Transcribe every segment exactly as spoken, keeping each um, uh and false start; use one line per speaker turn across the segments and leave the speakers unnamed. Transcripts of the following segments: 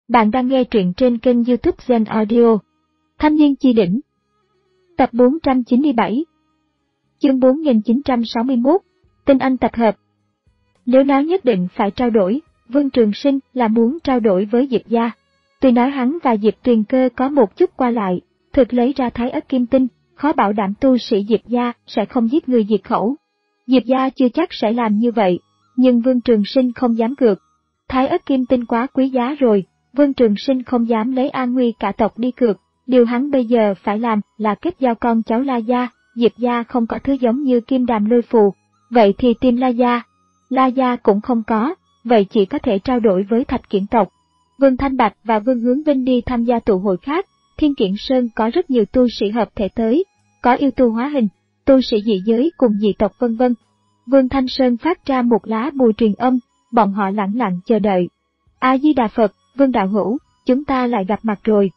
Bạn đang nghe truyện trên kênh YouTube Zen Audio. Thanh niên chi đỉnh. Tập bốn trăm chín mươi bảy. Chương bốn nghìn chín trăm sáu mươi mốt. Tinh anh tập hợp. Nếu nói nhất định phải trao đổi, Vương Trường Sinh là muốn trao đổi với Diệp gia. Tuy nói hắn và Diệp Tuyền Cơ có một chút qua lại, thực lấy ra Thái Ất Kim Tinh, khó bảo đảm tu sĩ Diệp gia sẽ không giết người diệt khẩu. Diệp gia chưa chắc sẽ làm như vậy, nhưng Vương Trường Sinh không dám cược. Thái Ất Kim Tinh quá quý giá rồi. Vương Trường Sinh không dám lấy an nguy cả tộc đi cược, điều hắn bây giờ phải làm là kết giao con cháu La Gia. Diệp gia không có thứ giống như kim đàm lôi phù, vậy thì tìm La Gia. La Gia cũng không có, vậy chỉ có thể trao đổi với Thạch Kiển tộc. Vương Thanh Bạch và Vương Hướng Vinh đi tham gia tụ hội khác, Thiên Kiển Sơn có rất nhiều tu sĩ hợp thể tới, có yêu tu hóa hình, tu sĩ dị giới cùng dị tộc vân vân. Vương Thanh Sơn phát ra một lá bùa truyền âm, bọn họ lặng lặng chờ đợi. A Di Đà Phật. Vương đạo hữu, chúng ta lại gặp mặt rồi.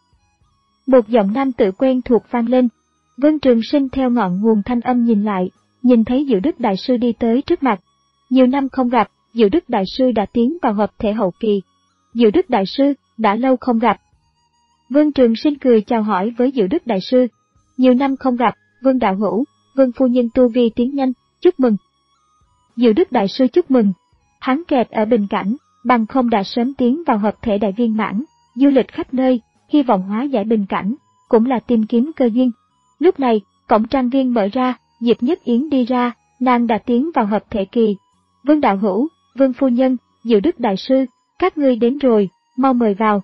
Một giọng nam tự quen thuộc vang lên. Vương Trường Sinh theo ngọn nguồn thanh âm nhìn lại, nhìn thấy Diệu Đức Đại Sư đi tới trước mặt. Nhiều năm không gặp, Diệu Đức Đại Sư đã tiến vào hợp thể hậu kỳ. Diệu Đức Đại Sư, đã lâu không gặp. Vương Trường Sinh cười chào hỏi với Diệu Đức Đại Sư. Nhiều năm không gặp, Vương đạo hữu, Vương phu nhân tu vi tiến nhanh, chúc mừng. Diệu Đức Đại Sư chúc mừng. Hắn kẹt ở bình cảnh, bằng không đã sớm tiến vào hợp thể đại viên mãn, du lịch khắp nơi, hy vọng hóa giải bình cảnh, cũng là tìm kiếm cơ duyên. Lúc này, cổng trang viên mở ra, Diệp Nhất Yến đi ra, nàng đã tiến vào hợp thể kỳ. Vương đạo hữu, Vương phu nhân, Diệu Đức Đại Sư, các ngươi đến rồi, mau mời vào.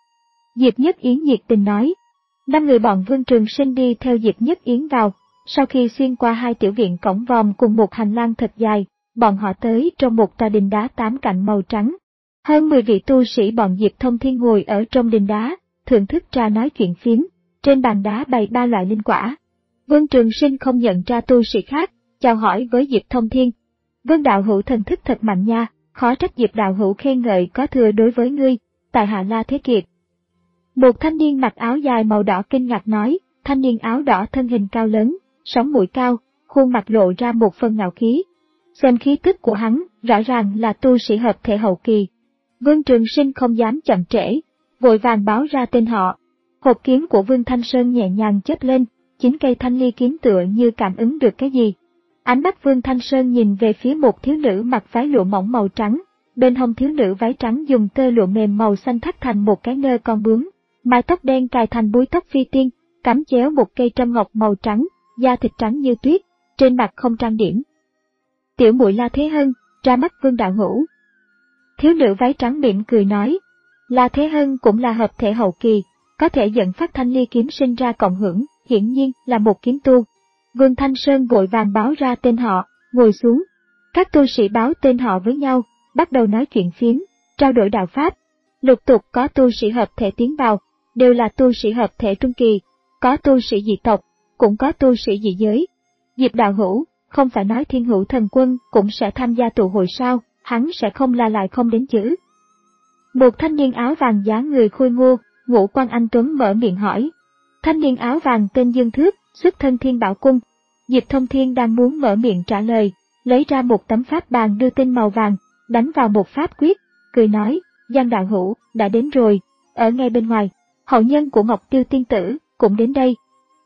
Diệp Nhất Yến nhiệt tình nói. Năm người bọn Vương Trường Sinh đi theo Diệp Nhất Yến vào, sau khi xuyên qua hai tiểu viện cổng vòm cùng một hành lang thật dài, bọn họ tới trong một tòa đình đá tám cạnh màu trắng. Hơn mười vị tu sĩ bọn Diệp Thông Thiên ngồi ở trong đình đá, thưởng thức trà nói chuyện phiếm, trên bàn đá bày ba loại linh quả. Vương Trường Sinh không nhận ra tu sĩ khác, chào hỏi với Diệp Thông Thiên. Vương đạo hữu thần thức thật mạnh nha, khó trách Diệp đạo hữu khen ngợi có thừa đối với ngươi, tại hạ La Thế Kiệt. Một thanh niên mặc áo dài màu đỏ kinh ngạc nói, thanh niên áo đỏ thân hình cao lớn, sống mũi cao, khuôn mặt lộ ra một phần ngạo khí. Xem khí tức của hắn, rõ ràng là tu sĩ hợp thể hậu kỳ. Vương Trường Sinh không dám chậm trễ, vội vàng báo ra tên họ. Hộp kiếm của Vương Thanh Sơn nhẹ nhàng chớp lên, chín cây thanh ly kiếm tựa như cảm ứng được cái gì. Ánh mắt Vương Thanh Sơn nhìn về phía một thiếu nữ mặc váy lụa mỏng màu trắng, bên hông thiếu nữ váy trắng dùng tơ lụa mềm màu xanh thắt thành một cái nơ con bướm, mái tóc đen cài thành búi tóc phi tiên, cắm chéo một cây trâm ngọc màu trắng, da thịt trắng như tuyết, trên mặt không trang điểm. Tiểu muội La Thế Hân, ra mắt Vương đạo hữu. Thiếu nữ váy trắng mỉm cười nói, La Thế Hân cũng là hợp thể hậu kỳ, có thể dẫn phát thanh ly kiếm sinh ra cộng hưởng, hiển nhiên là một kiếm tu. Vương Thanh Sơn vội vàng báo ra tên họ, ngồi xuống. Các tu sĩ báo tên họ với nhau, bắt đầu nói chuyện phiếm, trao đổi đạo pháp. Lục tục có tu sĩ hợp thể tiến vào, đều là tu sĩ hợp thể trung kỳ, có tu sĩ dị tộc, cũng có tu sĩ dị giới. Diệp đạo hữu, không phải nói Thiên Hữu Thần Quân cũng sẽ tham gia tụ hội sao? Hắn sẽ không là lại không đến chứ? Một thanh niên áo vàng dáng người khôi ngô, ngũ quan anh tuấn mở miệng hỏi. Thanh niên áo vàng tên Dương Thước, xuất thân Thiên Bảo Cung. Diệp Thông Thiên đang muốn mở miệng trả lời, lấy ra một tấm pháp bàn đưa tinh màu vàng, đánh vào một pháp quyết, cười nói, Giang đạo hữu, đã đến rồi, ở ngay bên ngoài, hậu nhân của Ngọc Tiêu Tiên Tử, cũng đến đây.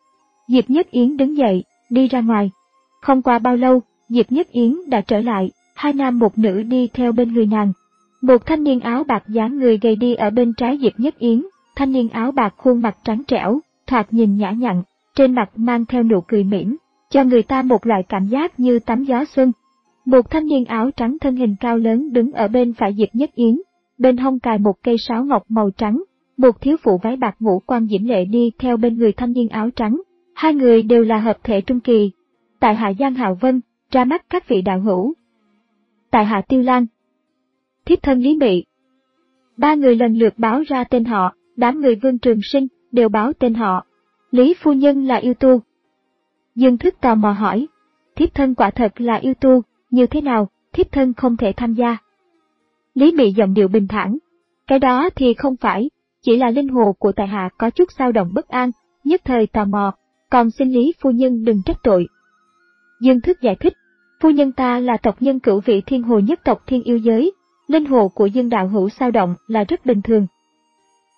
Diệp Nhất Yến đứng dậy, đi ra ngoài. Không qua bao lâu, Diệp Nhất Yến đã trở lại. Hai nam một nữ đi theo bên người nàng. Một thanh niên áo bạc dáng người gầy đi ở bên trái Diệp Nhất Yến, thanh niên áo bạc khuôn mặt trắng trẻo, thoạt nhìn nhã nhặn, trên mặt mang theo nụ cười mỉm, cho người ta một loại cảm giác như tắm gió xuân. Một thanh niên áo trắng thân hình cao lớn đứng ở bên phải Diệp Nhất Yến, bên hông cài một cây sáo ngọc màu trắng, một thiếu phụ váy bạc ngũ quan diễm lệ đi theo bên người thanh niên áo trắng. Hai người đều là hợp thể trung kỳ. Tại hạ Giang Hạo Vân, ra mắt các vị đạo hữu. Tại hạ Tiêu Lan, thiếp thân Lý Mị. Ba người lần lượt báo ra tên họ, đám người Vương Trường Sinh đều báo tên họ. Lý phu nhân là yêu tu. Dương Thức tò mò hỏi, thiếp thân quả thật là yêu tu, như thế nào, thiếp thân không thể tham gia. Lý Mị giọng điệu bình thản, cái đó thì không phải, chỉ là linh hồn của tại hạ có chút dao động bất an, nhất thời tò mò, còn xin Lý phu nhân đừng trách tội. Dương Thức giải thích, phu nhân ta là tộc nhân cửu vị thiên hồ nhất tộc thiên yêu giới, linh hồn của Dương đạo hữu dao động là rất bình thường.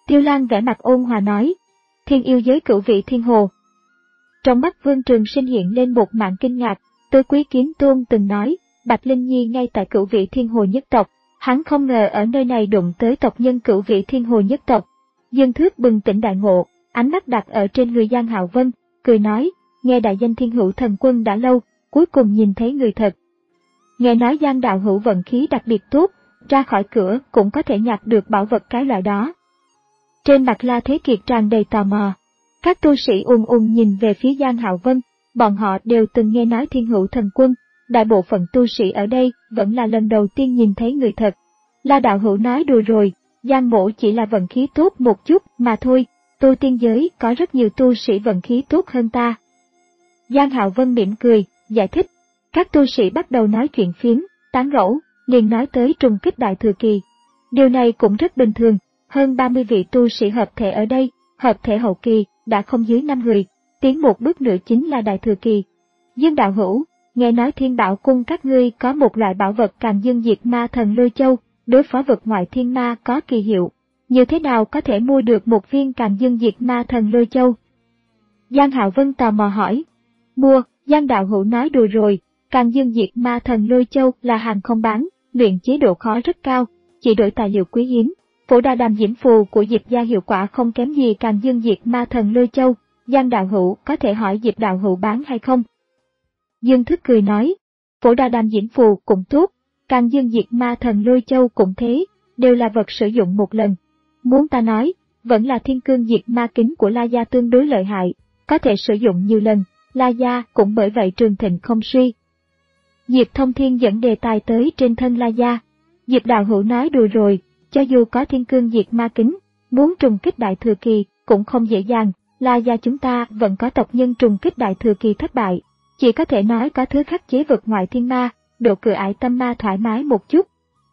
Tiêu Lan vẻ mặt ôn hòa nói, thiên yêu giới cửu vị thiên hồ. Trong mắt Vương Trường Sinh hiện lên một mảng kinh ngạc, Tứ Quý Kiếm Tôn từng nói, Bạch Linh Nhi ngay tại cửu vị thiên hồ nhất tộc, hắn không ngờ ở nơi này đụng tới tộc nhân cửu vị thiên hồ nhất tộc. Dương Thước bừng tỉnh đại ngộ, ánh mắt đặt ở trên người Giang Hạo Vân, cười nói, nghe đại danh thiên hữu thần quân đã lâu, cuối cùng nhìn thấy người thật. Nghe nói Giang đạo hữu vận khí đặc biệt tốt, ra khỏi cửa cũng có thể nhặt được bảo vật cái loại đó. Trên mặt La Thế Kiệt tràn đầy tò mò. Các tu sĩ ùn ùn nhìn về phía Giang Hạo Vân, bọn họ đều từng nghe nói thiên hữu thần quân, đại bộ phận tu sĩ ở đây vẫn là lần đầu tiên nhìn thấy người thật. La đạo hữu nói đùa rồi, Giang mỗ chỉ là vận khí tốt một chút mà thôi, tu tiên giới có rất nhiều tu sĩ vận khí tốt hơn ta. Giang Hạo Vân mỉm cười, giải thích. Các tu sĩ bắt đầu nói chuyện phiếm, tán gẫu, liền nói tới trùng kích đại thừa kỳ. Điều này cũng rất bình thường, hơn ba mươi vị tu sĩ hợp thể ở đây, hợp thể hậu kỳ, đã không dưới năm người, tiến một bước nữa chính là đại thừa kỳ. Dương đạo hữu, nghe nói Thiên Bảo Cung các ngươi có một loại bảo vật Càn Dương Diệt Ma Thần Lôi Châu, đối phó vực ngoại thiên ma có kỳ hiệu. Như thế nào có thể mua được một viên Càn Dương Diệt Ma Thần Lôi Châu? Giang Hạo Vân tò mò hỏi. Mua, Giang đạo hữu nói đùa rồi, Càn Dương Diệt Ma Thần Lôi Châu là hàng không bán, luyện chế độ khó rất cao, chỉ đổi tài liệu quý hiếm. Phổ Đà Đàm Diễm Phù của Diệp gia hiệu quả không kém gì Càn Dương Diệt Ma Thần Lôi Châu, Giang đạo hữu có thể hỏi Diệp đạo hữu bán hay không? Dương Thức cười nói, Phổ Đà Đàm Diễm Phù cũng tốt, Càn Dương Diệt Ma Thần Lôi Châu cũng thế, đều là vật sử dụng một lần. Muốn ta nói, vẫn là Thiên Cương Diệt Ma Kính của La Gia tương đối lợi hại, có thể sử dụng nhiều lần, La Gia cũng bởi vậy trường thịnh không suy. Diệp Thông Thiên dẫn đề tài tới trên thân La Gia. Diệp đạo hữu nói đùa rồi, cho dù có Thiên Cương Diệt Ma Kính, muốn trùng kích đại thừa kỳ cũng không dễ dàng, La Gia chúng ta vẫn có tộc nhân trùng kích đại thừa kỳ thất bại, chỉ có thể nói có thứ khắc chế vực ngoại thiên ma, độ cửa ải tâm ma thoải mái một chút.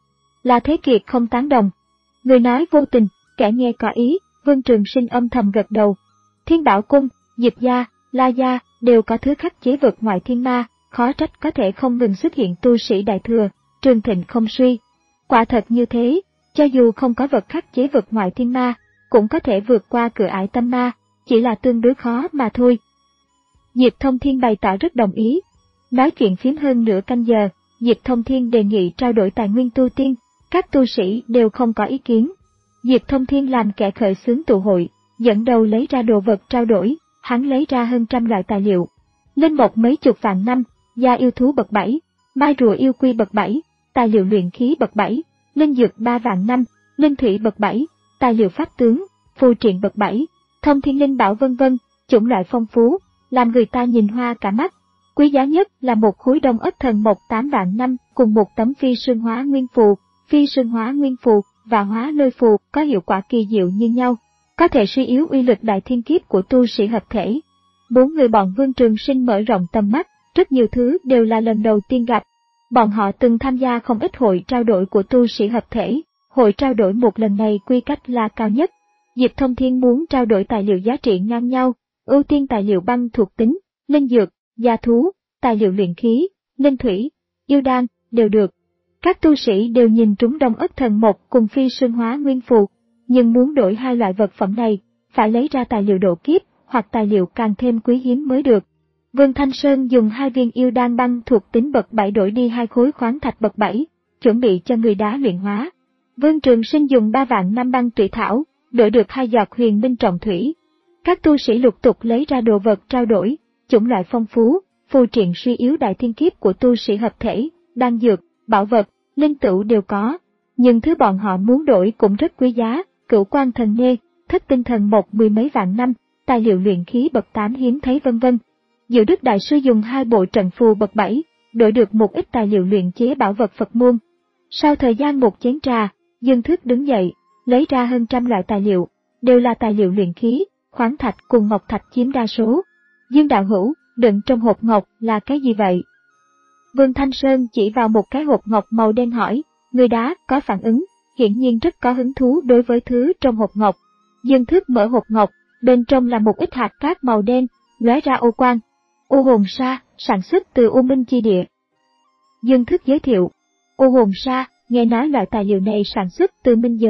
La Thế Kiệt không tán đồng. Người nói vô tình, kẻ nghe có ý, Vương Trường Sinh âm thầm gật đầu. Thiên Bảo Cung, Diệp gia, La Gia đều có thứ khắc chế vực ngoại thiên ma, khó trách có thể không ngừng xuất hiện tu sĩ đại thừa, trường thịnh không suy. Quả thật như thế, cho dù không có vật khắc chế vực ngoại thiên ma, cũng có thể vượt qua cửa ải tâm ma, chỉ là tương đối khó mà thôi. Diệp Thông Thiên bày tỏ rất đồng ý. Nói chuyện phím hơn nửa canh giờ, Diệp Thông Thiên đề nghị trao đổi tài nguyên tu tiên, các tu sĩ đều không có ý kiến. Diệp Thông Thiên làm kẻ khởi xướng tụ hội, dẫn đầu lấy ra đồ vật trao đổi, hắn lấy ra hơn trăm loại tài liệu. Linh mộc mấy chục vạn năm, da yêu thú bậc bảy, mai rùa yêu quy bậc bảy, tài liệu luyện khí bậc bảy, linh dược ba vạn năm, linh thủy bậc bảy, tài liệu pháp tướng, phù triện bậc bảy, thông thiên linh bảo vân vân, chủng loại phong phú, làm người ta nhìn hoa cả mắt. Quý giá nhất là một khối đông ất thần mộc tám vạn năm cùng một tấm phi sương hóa nguyên phù, phi sương hóa nguyên phù và hóa lôi phù có hiệu quả kỳ diệu như nhau, có thể suy yếu uy lực đại thiên kiếp của tu sĩ hợp thể. Bốn người bọn Vương Trường Sinh mở rộng tầm mắt, rất nhiều thứ đều là lần đầu tiên gặp. Bọn họ từng tham gia không ít hội trao đổi của tu sĩ hợp thể, hội trao đổi một lần này quy cách là cao nhất. Diệp Thông Thiên muốn trao đổi tài liệu giá trị ngang nhau, ưu tiên tài liệu băng thuộc tính, linh dược, gia thú, tài liệu luyện khí, linh thủy, yêu đan, đều được. Các tu sĩ đều nhìn trúng đông ất thần mộc cùng phi sương hóa nguyên phù, nhưng muốn đổi hai loại vật phẩm này, phải lấy ra tài liệu độ kiếp hoặc tài liệu càng thêm quý hiếm mới được. Vương Thanh Sơn dùng hai viên yêu đan băng thuộc tính bậc bảy đổi đi hai khối khoáng thạch bậc bảy, chuẩn bị cho người đá luyện hóa. Vương Trường Sinh dùng ba vạn năm băng trụy thảo, đổi được hai giọt huyền minh trọng thủy. Các tu sĩ lục tục lấy ra đồ vật trao đổi, chủng loại phong phú, phù triện suy yếu đại thiên kiếp của tu sĩ hợp thể, đan dược, bảo vật, linh tửu đều có. Nhưng thứ bọn họ muốn đổi cũng rất quý giá, cửu quan thần nê, thất tinh thần mộc mười mấy vạn năm, tài liệu luyện khí bậc tám hiếm thấy vân vân. Diệu Đức Đại Sư dùng hai bộ trận phù bậc bảy, đổi được một ít tài liệu luyện chế bảo vật Phật môn. Sau thời gian một chén trà, Dương Thức đứng dậy, lấy ra hơn trăm loại tài liệu, đều là tài liệu luyện khí, khoáng thạch cùng ngọc thạch chiếm đa số. Dương đạo hữu, đựng trong hộp ngọc là cái gì vậy? Vương Thanh Sơn chỉ vào một cái hộp ngọc màu đen hỏi, người đá có phản ứng, hiển nhiên rất có hứng thú đối với thứ trong hộp ngọc. Dương Thức mở hộp ngọc, bên trong là một ít hạt cát màu đen, lóe ra ô quang. U hồn sa, sản xuất từ U Minh chi địa. Dương Thức giới thiệu, U hồn sa, nghe nói loại tài liệu này sản xuất từ minh giới,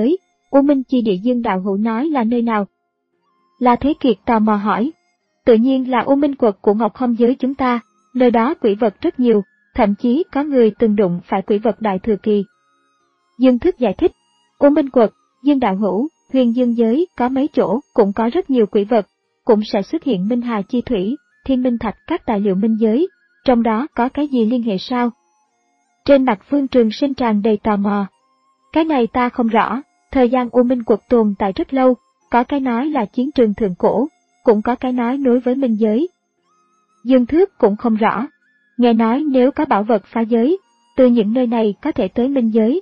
U Minh Chi Địa Dương đạo hữu nói là nơi nào? La Thế Kiệt tò mò hỏi. Tự nhiên là U Minh Quật của Ngọc Không giới chúng ta, nơi đó quỷ vật rất nhiều, thậm chí có người từng đụng phải quỷ vật đại thừa kỳ. Dương Thức giải thích, U Minh Quật, Dương đạo hữu, Huyền Dương giới có mấy chỗ cũng có rất nhiều quỷ vật, cũng sẽ xuất hiện Minh Hà Chi Thủy, Thiên Minh Thạch các tài liệu minh giới, trong đó có cái gì liên hệ sao? Trên mặt Phương Trường Sinh tràn đầy tò mò. Cái này ta không rõ, thời gian U Minh Quật tồn tại rất lâu, có cái nói là chiến trường thượng cổ, cũng có cái nói nối với minh giới. Dương Thước cũng không rõ, nghe nói nếu có bảo vật phá giới, từ những nơi này có thể tới minh giới.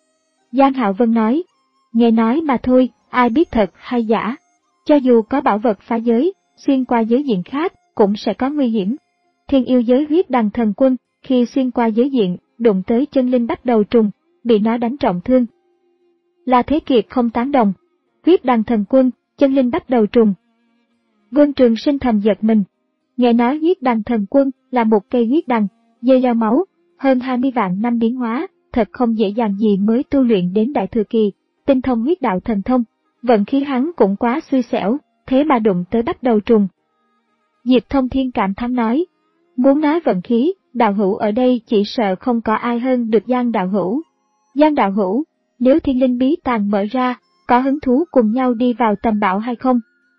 Giang Hạo Vân nói, nghe nói mà thôi, ai biết thật hay giả. Cho dù có bảo vật phá giới, xuyên qua giới diện khác, cũng sẽ có nguy hiểm. Thiên yêu giới huyết đằng thần quân, khi xuyên qua giới diện, đụng tới chân linh bắt đầu trùng, bị nó đánh trọng thương. La Thế Kiệt không tán đồng. Huyết đằng thần quân, chân linh bắt đầu trùng. Vương Trường Sinh thầm giật mình. Nghe nói huyết đằng thần quân là một cây huyết đằng, dây leo máu, hơn hai mươi vạn năm biến hóa, thật không dễ dàng gì mới tu luyện đến đại thừa kỳ, tinh thông huyết đạo thần thông. Vận khí hắn cũng quá xui xẻo, thế mà đụng tới bắt đầu trùng. Diệp Thông Thiên cảm thán nói, muốn nói vận khí, đạo hữu ở đây chỉ sợ không có ai hơn được Giang đạo hữu. Giang đạo hữu, nếu thiên linh bí tàng mở ra, có hứng thú cùng nhau đi vào tầm bảo hay không?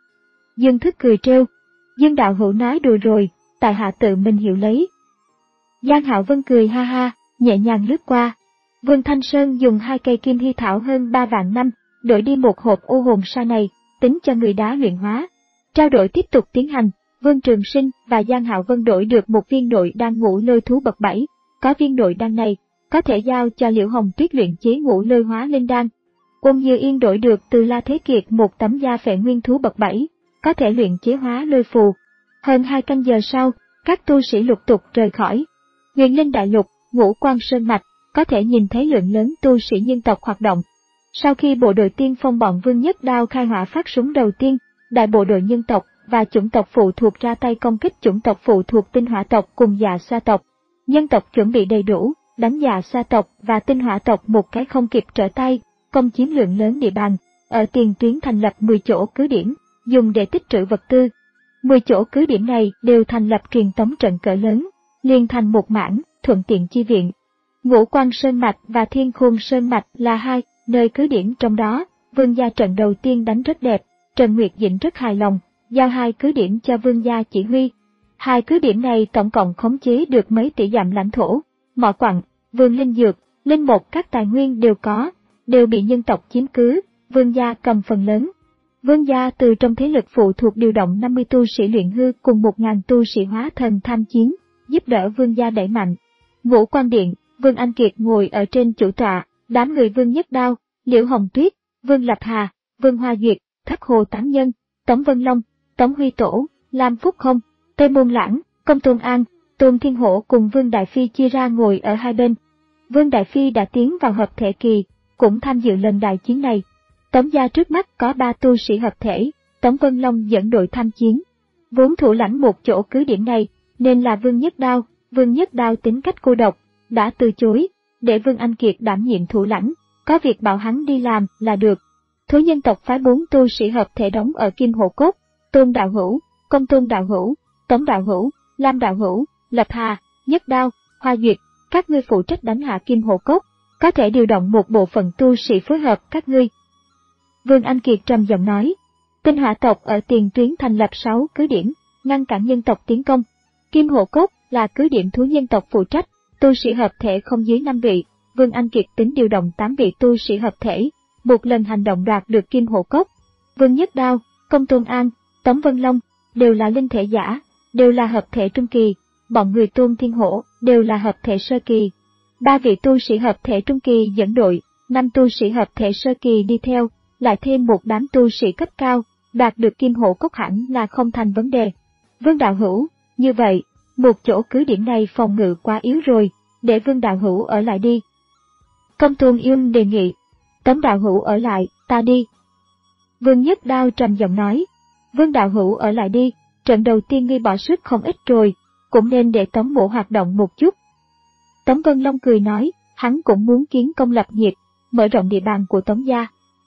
Dương Thức cười trêu, Dương đạo hữu nói đùa rồi, tại hạ tự mình hiểu lấy. Giang Hạo Vân cười ha ha, nhẹ nhàng lướt qua. Vương Thanh Sơn dùng hai cây kim hy thảo hơn ba vạn năm, đổi đi một hộp ô hồn sa này, tính cho người đá luyện hóa. Trao đổi tiếp tục tiến hành, Vương Trường Sinh và Giang Hạo Vân đổi được một viên nội đan ngũ lôi thú bậc bảy. Có viên nội đan này, có thể giao cho Liễu Hồng Tuyết luyện chế ngũ lôi hóa linh đan. Ôn Như Yên đổi được từ La Thế Kiệt một tấm da phệ nguyên thú bậc bảy, có thể luyện chế hóa lôi phù. Hơn hai canh giờ sau, các tu sĩ lục tục rời khỏi. Huyền Linh Đại Lục, Ngũ Quan Sơn Mạch, có thể nhìn thấy lượng lớn tu sĩ nhân tộc hoạt động. Sau khi bộ đội tiên phong bọn Vương Nhất Đao khai hỏa phát súng đầu tiên, đại bộ đội nhân tộc và chủng tộc phụ thuộc ra tay công kích chủng tộc phụ thuộc tinh hỏa tộc cùng Dạ Xoa tộc. Nhân tộc chuẩn bị đầy đủ, đánh Dạ Xoa tộc và tinh hỏa tộc một cái không kịp trở tay, công chiếm lượng lớn địa bàn. Ở tiền tuyến thành lập mười chỗ cứ điểm, dùng để tích trữ vật tư. mười chỗ cứ điểm này đều thành lập truyền tống trận cỡ lớn, liên thành một mảng, thuận tiện chi viện. Ngũ Quan Sơn Mạch và Thiên Khôn Sơn Mạch là hai nơi cứ điểm trong đó. Vương gia trận đầu tiên đánh rất đẹp, Trần Nguyệt Dĩnh rất hài lòng, giao hai cứ điểm cho vương gia chỉ huy. Hai cứ điểm này tổng cộng khống chế được mấy tỷ dặm lãnh thổ, mỏ quặng, vườn linh dược, linh một các tài nguyên đều có, đều bị nhân tộc chiếm cứ, vương gia cầm phần lớn. Vương gia từ trong thế lực phụ thuộc điều động năm mươi tu sĩ luyện hư cùng một nghìn tu sĩ hóa thần tham chiến, giúp đỡ vương gia đẩy mạnh. Ngũ Quan Điện, Vương Anh Kiệt ngồi ở trên chủ tọa, đám người Vương Nhất Đao, Liễu Hồng Tuyết, Vương Lập Hà, Vương Hoa Duyệt, Thất Hồ Tám Nhân, Tống Vân Long, Tống Huy Tổ, Lam Phúc Không, Tây Môn Lãng, Công Tôn An, Tôn Thiên Hổ cùng Vương Đại Phi chia ra ngồi ở hai bên. Vương Đại Phi đã tiến vào hợp thể kỳ, cũng tham dự lần đại chiến này. Tống gia trước mắt có ba tu sĩ hợp thể, Tống Vân Long dẫn đội tham chiến. Vốn thủ lãnh một chỗ cứ điểm này, nên là Vương Nhất Đao, Vương Nhất Đao tính cách cô độc, đã từ chối, để Vương Anh Kiệt đảm nhiệm thủ lãnh, có việc bảo hắn đi làm là được. Thú nhân tộc phái bốn tu sĩ hợp thể đóng ở Kim Hộ Cốt, Tôn Đạo Hữu, Công Tôn Đạo Hữu, Tống Đạo Hữu, Lam Đạo Hữu, Lập Hà, Nhất Đao, Hoa Duyệt, các ngươi phụ trách đánh hạ Kim Hộ Cốt, có thể điều động một bộ phận tu sĩ phối hợp các ngươi. Vương Anh Kiệt trầm giọng nói, tinh hỏa tộc ở tiền tuyến thành lập sáu cứ điểm, ngăn cản nhân tộc tiến công. Kim Hộ Cốt là cứ điểm thú nhân tộc phụ trách, tu sĩ hợp thể không dưới năm vị. Vương Anh Kiệt tính điều động tám vị tu sĩ hợp thể, một lần hành động đoạt được Kim Hộ Cốt. Vương Nhất Đao, Công Tôn An, Tống Vân Long đều là linh thể giả, đều là hợp thể trung kỳ, bọn người Tôn Thiên Hổ đều là hợp thể sơ kỳ. Ba vị tu sĩ hợp thể trung kỳ dẫn đội, năm tu sĩ hợp thể sơ kỳ đi theo, lại thêm một đám tu sĩ cấp cao, đạt được Kim Hộ Cốt hẳn là không thành vấn đề. Vương Đạo Hữu, như vậy, một chỗ cứ điểm này phòng ngự quá yếu rồi, để Vương Đạo Hữu ở lại đi. Công Tôn Yên đề nghị, Tống Đạo Hữu ở lại, ta đi. Vương Nhất Đao trầm giọng nói, Vương Đạo Hữu ở lại đi, trận đầu tiên ngươi bỏ sức không ít rồi, cũng nên để Tống Mộ hoạt động một chút. Tống Vân Long cười nói, hắn cũng muốn kiến công lập nghiệp, mở rộng địa bàn của Tống gia.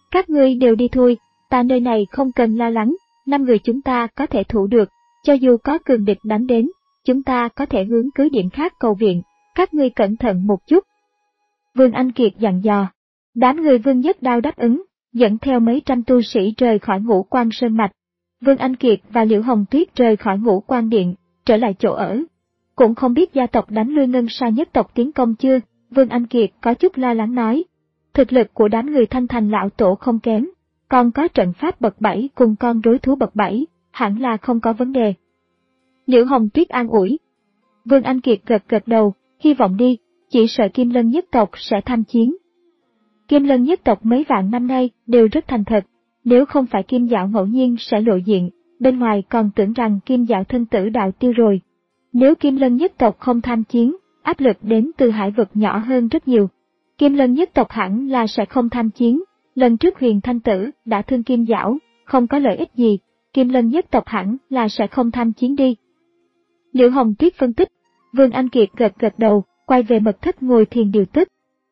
Các ngươi đều đi thôi, ta nơi này không cần lo lắng, năm người chúng ta có thể thủ được, cho dù có cường địch đánh đến, chúng ta có thể hướng cứ điểm khác cầu viện, các ngươi cẩn thận một chút. Vương Anh Kiệt dặn dò. Đám người Vương Nhất Đao đáp ứng, dẫn theo mấy trăm tu sĩ rời khỏi Ngũ Quan Sơn Mạch. Vương Anh Kiệt và Liễu Hồng Tuyết rời khỏi Ngũ Quan Điện, trở lại chỗ ở. Cũng không biết gia tộc đánh lui Ngân Sa nhất tộc tiến công chưa, Vương Anh Kiệt có chút lo lắng nói. Thực lực của đám người Thanh Thành lão tổ không kém, còn có trận pháp bậc bảy cùng con rối thú bậc bảy, hẳn là không có vấn đề. Liễu Hồng Tuyết an ủi. Vương Anh Kiệt gật gật đầu, hy vọng đi, chỉ sợ Kim Lân nhất tộc sẽ tham chiến. Kim Lân nhất tộc mấy vạn năm nay đều rất thành thật, nếu không phải Kim Dạo ngẫu nhiên sẽ lộ diện, bên ngoài còn tưởng rằng Kim Dạo thân tử đạo tiêu rồi. Nếu Kim Lân nhất tộc không tham chiến, áp lực đến từ hải vực nhỏ hơn rất nhiều. Kim Lân nhất tộc hẳn là sẽ không tham chiến, lần trước Huyền Thanh Tử đã thương Kim Dạo, không có lợi ích gì, Kim Lân nhất tộc hẳn là sẽ không tham chiến đi. Liễu Hồng Tuyết phân tích, Vương Anh Kiệt gật gật đầu, quay về mật thất ngồi thiền điều tức.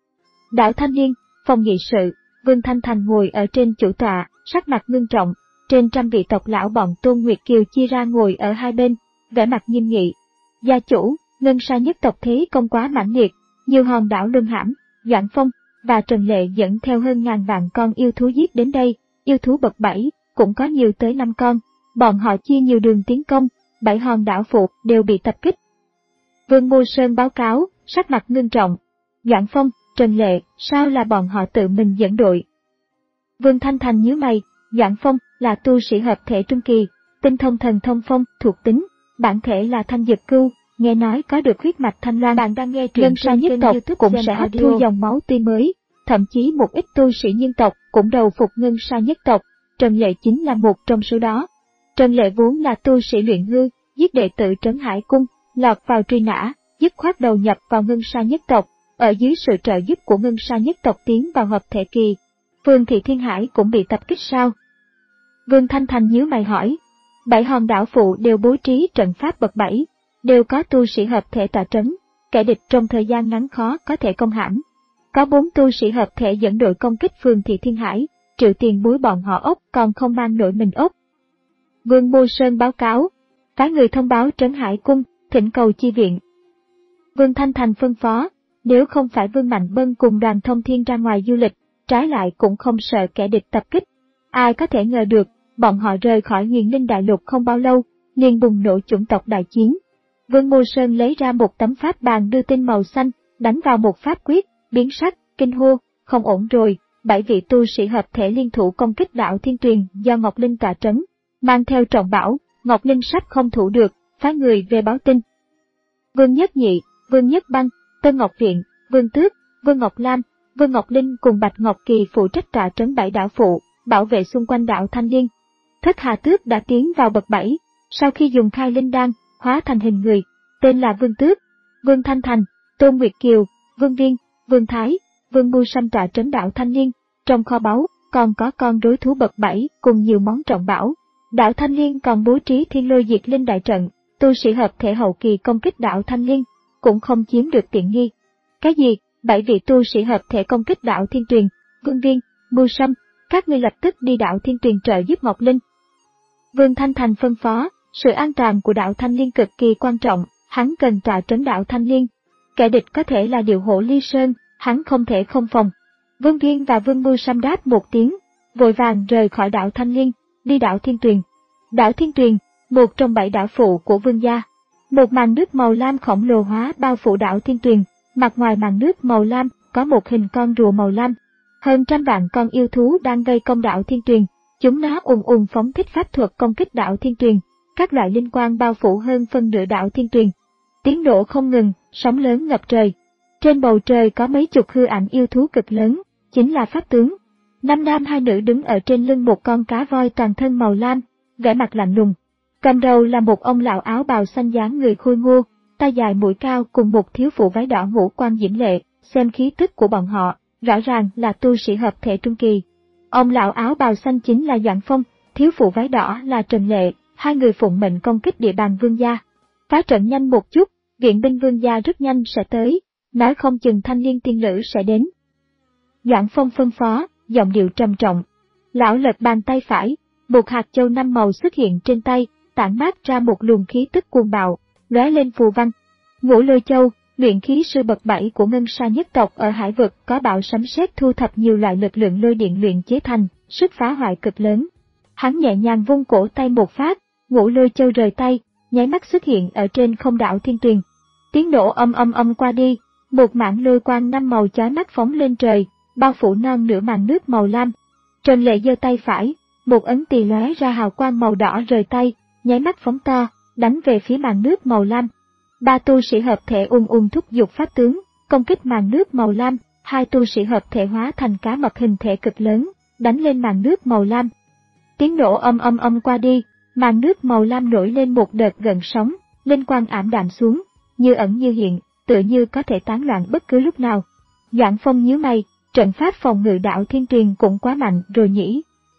Đảo Thanh Niên, phòng nghị sự, Vương Thanh Thành ngồi ở trên chủ tọa, sắc mặt ngưng trọng, trên trăm vị tộc lão bọn Tôn Nguyệt Kiều chia ra ngồi ở hai bên, vẻ mặt nghiêm nghị. Gia chủ, Ngân Sa nhất tộc thế công quá mãnh liệt, nhiều hòn đảo Luân Hãm, Doãn Phong và Trần Lệ dẫn theo hơn ngàn vạn con yêu thú giết đến đây, yêu thú bậc bảy cũng có nhiều tới năm con, bọn họ chia nhiều đường tiến công, bảy hòn đảo phụ đều bị tập kích. Vương Mô Sơn báo cáo, sắc mặt ngưng trọng. Doãn Phong, Trần Lệ, sao là bọn họ tự mình dẫn đội? Vương Thanh Thành nhíu mày, Doãn Phong là tu sĩ hợp thể trung kỳ, tinh thông thần thông phong thuộc tính, bản thể là thanh dực cưu, nghe nói có được huyết mạch thanh loan. Bạn đang nghe truyện Ngân Sa nhất tộc cũng sẽ hấp thu dòng máu tươi mới, thậm chí một ít tu sĩ nhân tộc cũng đầu phục Ngân Sa nhất tộc, Trần Lệ chính là một trong số đó. Trần Lệ vốn là tu sĩ luyện hư, giết đệ tử Trấn Hải Cung, lọt vào truy nã, dứt khoát đầu nhập vào Ngân Sa nhất tộc, ở dưới sự trợ giúp của Ngân Sa nhất tộc tiến vào hợp thể kỳ. Phương Thị Thiên Hải cũng bị tập kích sao? Vương Thanh Thành nhíu mày hỏi. Bảy hòn đảo phụ đều bố trí trận pháp bậc bảy, đều có tu sĩ hợp thể tọa trấn, kẻ địch trong thời gian ngắn khó có thể công hãm. Có bốn tu sĩ hợp thể dẫn đội công kích Phương Thị Thiên Hải, Triệu Tiền Bối bọn họ ốc còn không mang nổi mình ốc. Vương Mô Sơn báo cáo, phái người thông báo Trấn Hải Cung, thỉnh cầu chi viện. Vương Thanh Thành phân phó, nếu không phải Vương Mạnh Bân cùng đoàn thông thiên ra ngoài du lịch, trái lại cũng không sợ kẻ địch tập kích. Ai có thể ngờ được, bọn họ rời khỏi Huyền Linh Đại Lục không bao lâu, liền bùng nổ chủng tộc đại chiến. Vương Mô Sơn lấy ra một tấm pháp bàn đưa tin màu xanh, đánh vào một pháp quyết, biến sắc, kinh hô, không ổn rồi, bảy vị tu sĩ hợp thể liên thủ công kích đảo Thiên Tuyền do Ngọc Linh tọa trấn, mang theo trọng bảo, Ngọc Linh sắp không thủ được, phái người về báo tin. Vương Nhất Nhị, Vương Nhất Băng, Tân Ngọc Viện, Vương Tước, Vương Ngọc Lam, Vương Ngọc Linh cùng Bạch Ngọc Kỳ phụ trách tọa trấn bảy đảo phụ, bảo vệ xung quanh đảo Thanh Liên. Thất Hà Tước đã tiến vào bậc bảy, sau khi dùng khai linh đan, hóa thành hình người, tên là Vương Tước, Vương Thanh Thành, Tôn Nguyệt Kiều, Vương Viên, Vương Thái, Vương Mưu Sâm tọa trấn đảo Thanh Liên. Trong kho báu còn có con rối thú bậc bảy cùng nhiều món trọng bảo. Đảo Thanh Liên còn bố trí Thiên Lôi Diệt Linh đại trận, tu sĩ hợp thể hậu kỳ công kích đảo Thanh Liên cũng không chiếm được tiện nghi. Cái gì? Bảy vị tu sĩ hợp thể công kích đảo Thiên Tuyền, Vương Viên, Mưu Sâm, các ngươi lập tức đi đảo Thiên Tuyền trợ giúp Ngọc Linh. Vương Thanh Thành phân phó, sự an toàn của đảo Thanh Liên cực kỳ quan trọng, hắn cần tọa trấn đảo Thanh Liên. Kẻ địch có thể là Điệu Hổ Ly Sơn, hắn không thể không phòng. Vương Viên và Vương Mưu Sâm đáp một tiếng, vội vàng rời khỏi đảo Thanh Liên, đi đảo Thiên Tuyền. Đảo Thiên Tuyền, một trong bảy đảo phụ của Vương gia. Một màn nước màu lam khổng lồ hóa bao phủ đảo Thiên Tuyền, mặt ngoài màn nước màu lam có một hình con rùa màu lam. Hơn trăm vạn con yêu thú đang vây công đảo Thiên Tuyền, chúng nó ùn ùn phóng thích pháp thuật công kích đảo Thiên Tuyền, các loại linh quang bao phủ hơn phân nửa đảo Thiên Tuyền. Tiếng nổ không ngừng, sóng lớn ngập trời. Trên bầu trời có mấy chục hư ảnh yêu thú cực lớn, chính là pháp tướng. Năm nam hai nữ đứng ở trên lưng một con cá voi toàn thân màu lam, vẻ mặt lạnh lùng. Cầm đầu là một ông lão áo bào xanh dáng người khôi ngô, tay dài mũi cao cùng một thiếu phụ váy đỏ ngũ quan diễm lệ, xem khí tức của bọn họ, rõ ràng là tu sĩ hợp thể trung kỳ. Ông lão áo bào xanh chính là Doãn Phong, thiếu phụ váy đỏ là Trần Lệ, hai người phụng mệnh công kích địa bàn Vương gia. Phá trận nhanh một chút, viện binh Vương gia rất nhanh sẽ tới, nói không chừng Thanh Liên tiên lữ sẽ đến. Doãn Phong phân phó, giọng điệu trầm trọng. Lão lật bàn tay phải, một hạt châu năm màu xuất hiện trên tay, tản mát ra một luồng khí tức cuồng bạo, lóe lên phù văn. Ngũ Lôi Châu, luyện khí sư bậc bảy của Ngân Sa nhất tộc ở hải vực, có bão sấm sét thu thập nhiều loại lực lượng lôi điện luyện chế thành, sức phá hoại cực lớn. Hắn nhẹ nhàng vung cổ tay một phát, Ngũ Lôi Châu rời tay, nháy mắt xuất hiện ở trên không đảo Thiên Tuyền. Tiếng nổ âm âm âm qua đi, một mảng lôi quang năm màu chói mắt phóng lên trời, bao phủ non nửa màn nước màu lam. Trần Lệ giơ tay phải, một ấn tỳ lóe ra hào quang màu đỏ rời tay, nháy mắt phóng to, đánh về phía màn nước màu lam. Ba tu sĩ hợp thể ung ung thúc giục pháp tướng, công kích màn nước màu lam, hai tu sĩ hợp thể hóa thành cá mập hình thể cực lớn, đánh lên màn nước màu lam. Tiếng nổ âm âm âm qua đi, màn nước màu lam nổi lên một đợt gợn sóng, linh quang ảm đạm xuống, như ẩn như hiện, tựa như có thể tán loạn bất cứ lúc nào. Doãn Phong nhíu mày, trận pháp phòng ngự đạo Thiên Tuyền cũng quá mạnh rồi nhỉ.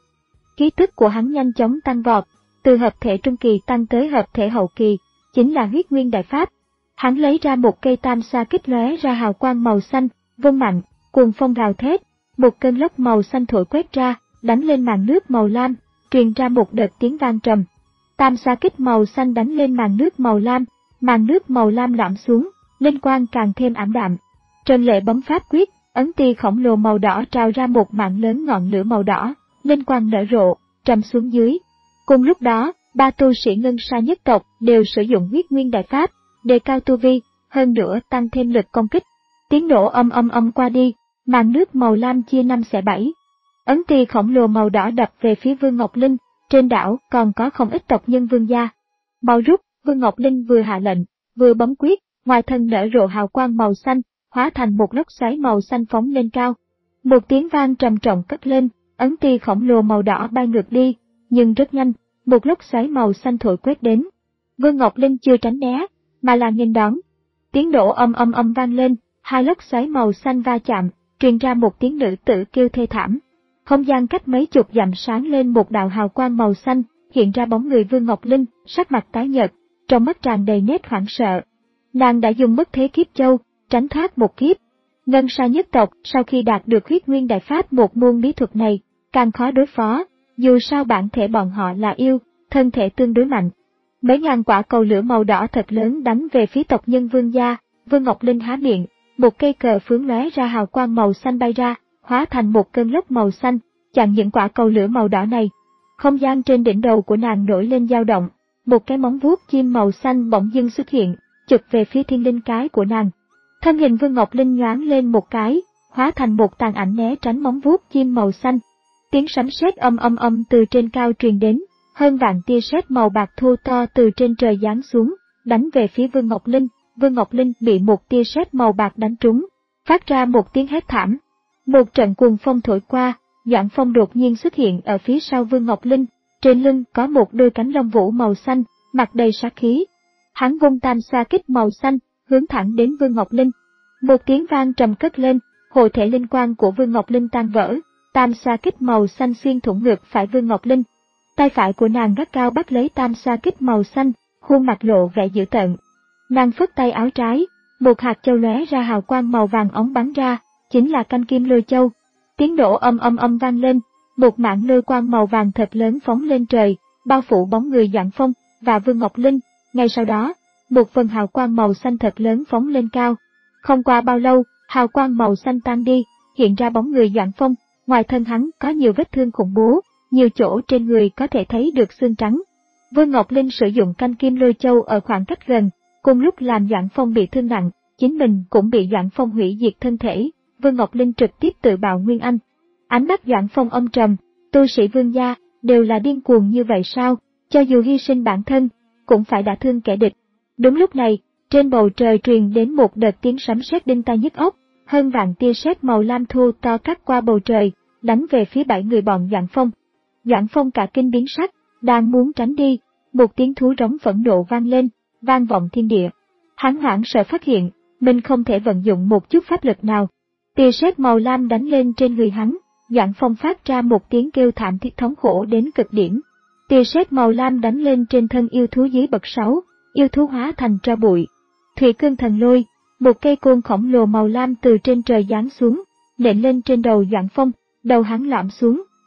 Khí tức của hắn nhanh chóng tăng vọt, từ hợp thể trung kỳ tăng tới hợp thể hậu kỳ, chính là huyết nguyên đại pháp. Hắn lấy ra một cây tam sa kích lóe ra hào quang màu xanh, vung mạnh, cuồng phong rào thét, một cơn lốc màu xanh thổi quét ra, đánh lên màn nước màu lam, truyền ra một đợt tiếng vang trầm. Tam sa kích màu xanh đánh lên màn nước màu lam, màn nước màu lam lõm xuống, linh quang càng thêm ảm đạm. Trần Lệ bấm pháp quyết, ấn ti khổng lồ màu đỏ trào ra một mạng lớn ngọn lửa màu đỏ, linh quang nở rộ, trầm xuống dưới. Cùng lúc đó, ba tu sĩ Ngân Sa nhất tộc đều sử dụng huyết nguyên đại pháp, đề cao tu vi, hơn nữa tăng thêm lực công kích. Tiếng nổ âm âm âm qua đi, màn nước màu lam chia năm xẻ bảy. Ấn ti khổng lồ màu đỏ đập về phía Vương Ngọc Linh, trên đảo còn có không ít tộc nhân Vương gia. Mau rút, Vương Ngọc Linh vừa hạ lệnh, vừa bấm quyết, ngoài thân nở rộ hào quang màu xanh, hóa thành một lốc xoáy màu xanh phóng lên cao. Một tiếng vang trầm trọng cất lên, ấn ti khổng lồ màu đỏ bay ngược đi, nhưng rất nhanh, một lốc xoáy màu xanh thổi quét đến. Vương Ngọc Linh chưa tránh né, mà là nghênh đón. Tiếng nổ âm âm âm vang lên, hai lốc xoáy màu xanh va chạm, truyền ra một tiếng nữ tử kêu thê thảm. Không gian cách mấy chục dặm sáng lên một đạo hào quang màu xanh, hiện ra bóng người Vương Ngọc Linh, sắc mặt tái nhợt, trong mắt tràn đầy nét hoảng sợ. Nàng đã dùng bất thế kiếp châu, tránh thoát một kiếp. Ngân Sa nhất tộc sau khi đạt được huyết nguyên đại pháp một môn bí thuật này, càng khó đối phó, dù sao bản thể bọn họ là yêu, thân thể tương đối mạnh. Mấy ngàn quả cầu lửa màu đỏ thật lớn đánh về phía tộc nhân Vương gia, Vương Ngọc Linh há miệng, một cây cờ phướng lóe ra hào quang màu xanh bay ra, hóa thành một cơn lốc màu xanh, chặn những quả cầu lửa màu đỏ này. Không gian trên đỉnh đầu của nàng nổi lên dao động, một cái móng vuốt chim màu xanh bỗng dưng xuất hiện, chụp về phía thiên linh cái của nàng. Thân hình Vương Ngọc Linh nhoáng lên một cái, hóa thành một tàn ảnh né tránh móng vuốt chim màu xanh. Tiếng sấm sét âm âm âm từ trên cao truyền đến, hơn vạn tia sét màu bạc thô to từ trên trời giáng xuống, đánh về phía Vương Ngọc Linh. Vương Ngọc Linh bị một tia sét màu bạc đánh trúng, phát ra một tiếng hét thảm. Một trận cuồng phong thổi qua, Doãn Phong đột nhiên xuất hiện ở phía sau Vương Ngọc Linh, trên lưng có một đôi cánh lông vũ màu xanh, mặt đầy sát khí. Hắn vung tam sa kích màu xanh, hướng thẳng đến Vương Ngọc Linh. Một tiếng vang trầm cất lên, hội thể linh quang của Vương Ngọc Linh tan vỡ, tam sa kích màu xanh xuyên thủng ngược phải Vương Ngọc Linh. Tay phải của nàng gắt cao bắt lấy tam sa kích màu xanh, khuôn mặt lộ vẻ dữ tợn. Nàng phất tay áo trái, một hạt châu lóe ra hào quang màu vàng óng bắn ra, chính là canh kim lôi châu. Tiếng nổ âm âm âm vang lên, một mảng lôi quang màu vàng thật lớn phóng lên trời, bao phủ bóng người Doãn Phong và Vương Ngọc Linh. Ngay sau đó, một phần hào quang màu xanh thật lớn phóng lên cao. Không qua bao lâu, hào quang màu xanh tan đi, hiện ra bóng người Doãn Phong. Ngoài thân hắn có nhiều vết thương khủng bố, nhiều chỗ trên người có thể thấy được xương trắng. Vương Ngọc Linh sử dụng canh kim lôi châu ở khoảng cách gần, cùng lúc làm Doãn Phong bị thương nặng, chính mình cũng bị Doãn Phong hủy diệt thân thể. Vương Ngọc Linh trực tiếp tự bạo nguyên anh. Ánh mắt Doãn Phong âm trầm, tu sĩ Vương gia đều là điên cuồng như vậy sao? Cho dù hy sinh bản thân, cũng phải đả thương kẻ địch. Đúng lúc này, trên bầu trời truyền đến một đợt tiếng sấm sét đinh tai nhức óc, hơn vạn tia sét màu lam thô to cắt qua bầu trời, đánh về phía bảy người bọn Doãn Phong. Doãn Phong cả kinh biến sắc, đang muốn tránh đi, một tiếng thú rống phẫn nộ vang lên, vang vọng thiên địa. Hắn hoảng sợ phát hiện, mình không thể vận dụng một chút pháp lực nào. Tia sét màu lam đánh lên trên người hắn, Doãn Phong phát ra một tiếng kêu thảm thiết thống khổ đến cực điểm. Tia sét màu lam đánh lên trên thân yêu thú dưới bậc sáu, yêu thú hóa thành tro bụi. Thủy cương thần lôi, một cây côn khổng lồ màu lam từ trên trời giáng xuống, nện lên trên đầu Doãn Phong, đầu hắn lõm xuống,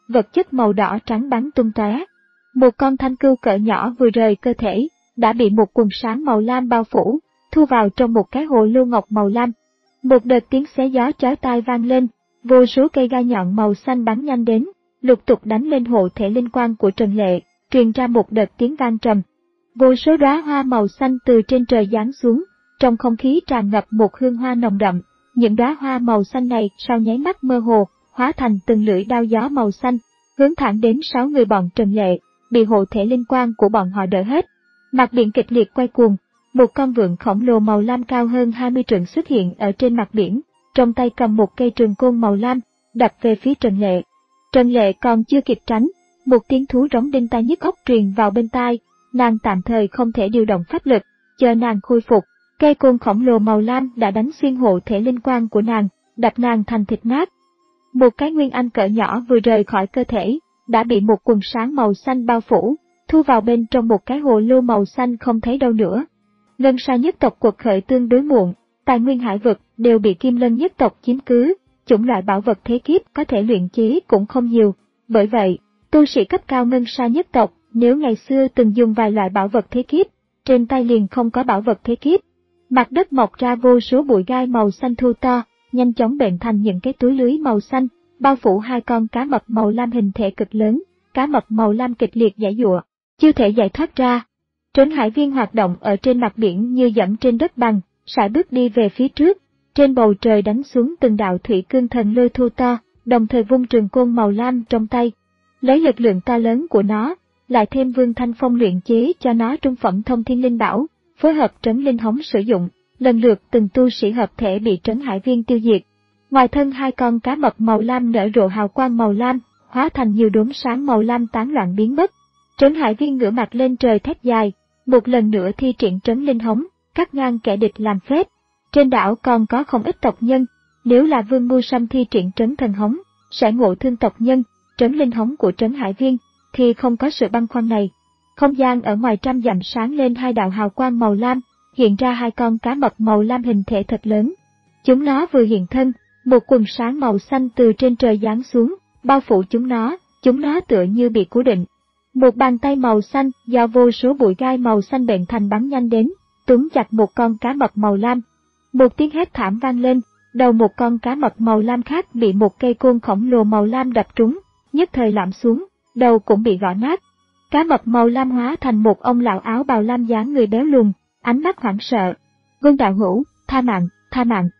vật chất màu đỏ trắng bắn tung tóe. Một con thanh cừu cỡ nhỏ vừa rời cơ thể, đã bị một quần sáng màu lam bao phủ, thu vào trong một cái hồ lô ngọc màu lam. Một đợt tiếng xé gió chói tai vang lên, vô số cây gai nhọn màu xanh bắn nhanh đến, lục tục đánh lên hộ thể linh quang của Trần Lệ, truyền ra một đợt tiếng vang trầm. Vô số đóa hoa màu xanh từ trên trời giáng xuống, trong không khí tràn ngập một hương hoa nồng đậm. Những đóa hoa màu xanh này sau nháy mắt mơ hồ, hóa thành từng lưỡi đao gió màu xanh, hướng thẳng đến sáu người bọn Trần Lệ, bị hộ thể linh quang của bọn họ đỡ hết. Mặt biển kịch liệt quay cuồng, một con vượn khổng lồ màu lam cao hơn hai mươi trượng xuất hiện ở trên mặt biển, trong tay cầm một cây trường côn màu lam, đập về phía Trần Lệ. Trần Lệ còn chưa kịp tránh, một tiếng thú rống đinh tai nhức óc truyền vào bên tai, nàng tạm thời không thể điều động pháp lực, chờ nàng khôi phục. Cây côn khổng lồ màu lam đã đánh xuyên hộ thể linh quang của nàng, đập nàng thành thịt nát. Một cái nguyên anh cỡ nhỏ vừa rời khỏi cơ thể, đã bị một quần sáng màu xanh bao phủ, thu vào bên trong một cái hồ lô màu xanh không thấy đâu nữa. Ngân Sa nhất tộc quật khởi tương đối muộn, tài nguyên hải vực đều bị Kim Lân nhất tộc chiếm cứ, chủng loại bảo vật thế kiếp có thể luyện chế cũng không nhiều. Bởi vậy, tu sĩ cấp cao Ngân Sa nhất tộc nếu ngày xưa từng dùng vài loại bảo vật thế kiếp, trên tay liền không có bảo vật thế kiếp. Mặt đất mọc ra vô số bụi gai màu xanh thu to, nhanh chóng bệnh thành những cái túi lưới màu xanh, bao phủ hai con cá mập màu lam hình thể cực lớn. Cá mập màu lam kịch liệt giãy giụa, chưa thể giải thoát ra. Trấn Hải Viên hoạt động ở trên mặt biển như dẫm trên đất bằng, sải bước đi về phía trước. Trên bầu trời đánh xuống từng đạo thủy cương thần lôi thu to, đồng thời vung trường côn màu lam trong tay. Lấy lực lượng to lớn của nó, lại thêm Vương Thanh Phong luyện chế cho nó trung phẩm thông thiên linh bảo, phối hợp Trấn Linh Hống sử dụng, lần lượt từng tu sĩ hợp thể bị Trấn Hải Viên tiêu diệt. Ngoài thân hai con cá mập màu lam nở rộ hào quang màu lam, hóa thành nhiều đốm sáng màu lam tán loạn biến mất. Trấn Hải Viên ngửa mặt lên trời thét dài, một lần nữa thi triển Trấn Linh Hống, cắt ngang kẻ địch làm phép. Trên đảo còn có không ít tộc nhân, nếu là Vương Mưu Sâm thi triển Trấn Thần Hống, sẽ ngộ thương tộc nhân. Trấn Linh Hống của Trấn Hải Viên thì không có sự băn khoăn này. Không gian ở ngoài trăm dặm sáng lên hai đạo hào quang màu lam, hiện ra hai con cá mập màu lam hình thể thật lớn. Chúng nó vừa hiện thân, một quần sáng màu xanh từ trên trời giáng xuống, bao phủ chúng nó, chúng nó tựa như bị cố định. Một bàn tay màu xanh do vô số bụi gai màu xanh bệnh thành bắn nhanh đến, túm chặt một con cá mập màu lam. Một tiếng hét thảm vang lên, đầu một con cá mập màu lam khác bị một cây côn khổng lồ màu lam đập trúng, nhất thời lõm xuống, đầu cũng bị gõ nát. Cá mập màu lam hóa thành một ông lão áo bào lam dáng người béo lùn, ánh mắt hoảng sợ. Vương đạo hữu, tha mạng, tha mạng.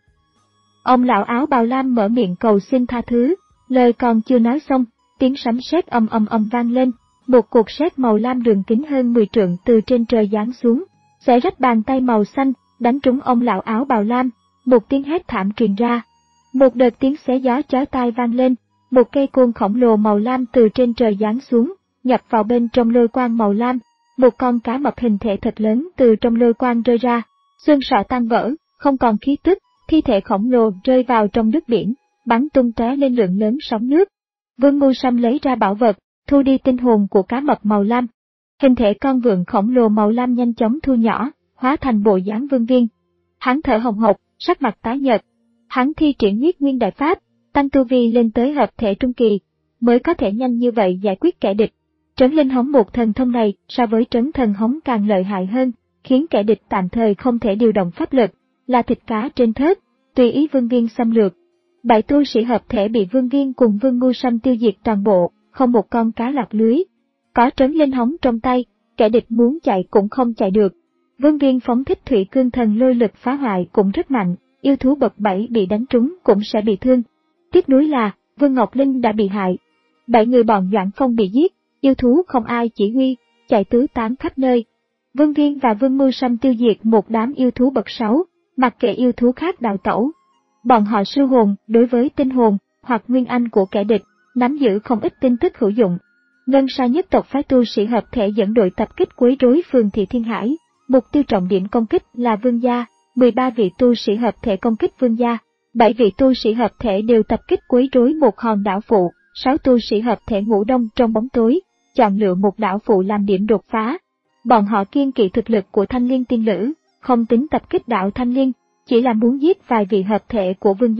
Ông lão áo bào lam mở miệng cầu xin tha thứ, lời còn chưa nói xong, tiếng sấm sét ầm ầm ầm vang lên, một cột sét màu lam đường kính hơn mười trượng từ trên trời giáng xuống, xé rách bàn tay màu xanh, đánh trúng ông lão áo bào lam, một tiếng hét thảm truyền ra. Một đợt tiếng xé gió chói tai vang lên, một cây côn khổng lồ màu lam từ trên trời giáng xuống, nhập vào bên trong lôi quang màu lam, một con cá mập hình thể thật lớn từ trong lôi quang rơi ra, xương sọ tan vỡ, không còn khí tức, thi thể khổng lồ rơi vào trong nước biển, bắn tung tóe lên lượng lớn sóng nước. Vương Mưu Sâm lấy ra bảo vật, thu đi tinh hồn của cá mập màu lam. Hình thể con vượn khổng lồ màu lam nhanh chóng thu nhỏ, hóa thành bộ dáng vương viên. Hắn thở hồng hộc, sắc mặt tái nhợt. Hắn thi triển Huyết Nguyên Đại Pháp, tăng tu vi lên tới hợp thể trung kỳ, mới có thể nhanh như vậy giải quyết kẻ địch. Trấn Linh Hống một thần thông này so với Trấn Thần Hống càng lợi hại hơn, khiến kẻ địch tạm thời không thể điều động pháp lực, là thịt cá trên thớt, tùy ý Vương Viên xâm lược. Bảy tu sĩ hợp thể bị Vương Viên cùng Vương Mưu Sâm tiêu diệt toàn bộ, không một con cá lọt lưới. Có Trấn Linh Hống trong tay, kẻ địch muốn chạy cũng không chạy được. Vương Viên phóng thích thủy cương thần lôi lực phá hoại cũng rất mạnh, yêu thú bậc bảy bị đánh trúng cũng sẽ bị thương. Tiếc nuối là, Vương Ngọc Linh đã bị hại. Bảy người bọn Doãn Phong bị giết, yêu thú không ai chỉ huy, chạy tứ tán khắp nơi. Vương Viên và Vương Mưu Sâm tiêu diệt một đám yêu thú bậc sáu, mặc kệ yêu thú khác đào tẩu. Bọn họ sư hồn đối với tinh hồn hoặc nguyên anh của kẻ địch, nắm giữ không ít tin tức hữu dụng. Ngân Sa nhất tộc phái tu sĩ hợp thể dẫn đội tập kích quấy rối phường thị Thiên Hải, mục tiêu trọng điểm công kích là Vương gia, mười ba vị tu sĩ hợp thể công kích Vương gia, bảy vị tu sĩ hợp thể đều tập kích quấy rối một hòn đảo phụ, sáu tu sĩ hợp thể ngủ đông trong bóng tối, chọn lựa một đảo phụ làm điểm đột phá. Bọn họ kiêng kỵ thực lực của Thanh Liên tiên nữ, không tính tập kích đảo Thanh Liên, chỉ là muốn giết vài vị hợp thể của Vương gia.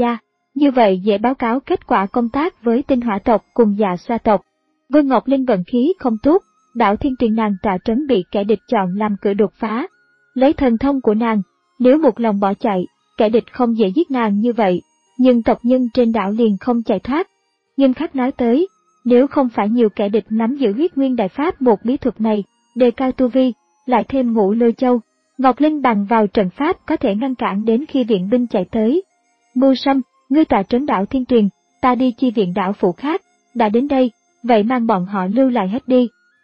như vậy dễ báo cáo kết quả công tác với tinh hỏa tộc cùng Dạ Xoa tộc. Vương Ngọc Linh vận khí không tốt, đảo Thiên Tuyền nàng tọa trấn bị kẻ địch chọn làm cửa đột phá. Lấy thần thông của nàng, nếu một lòng bỏ chạy, kẻ địch không dễ giết nàng như vậy, nhưng tộc nhân trên đảo liền không chạy thoát. Nhưng khác nói tới, nếu không phải nhiều kẻ địch nắm giữ huyết nguyên đại pháp một bí thuật này, đề cao tu vi, lại thêm ngũ lôi châu, Ngọc Linh bằng vào trận pháp có thể ngăn cản đến khi viện binh chạy tới. Mưu Sâm, ngươi tọa trấn đảo Thiên Tuyền, ta đi chi viện đảo phụ khác, đã đến đây, vậy mang bọn họ lưu lại hết đi.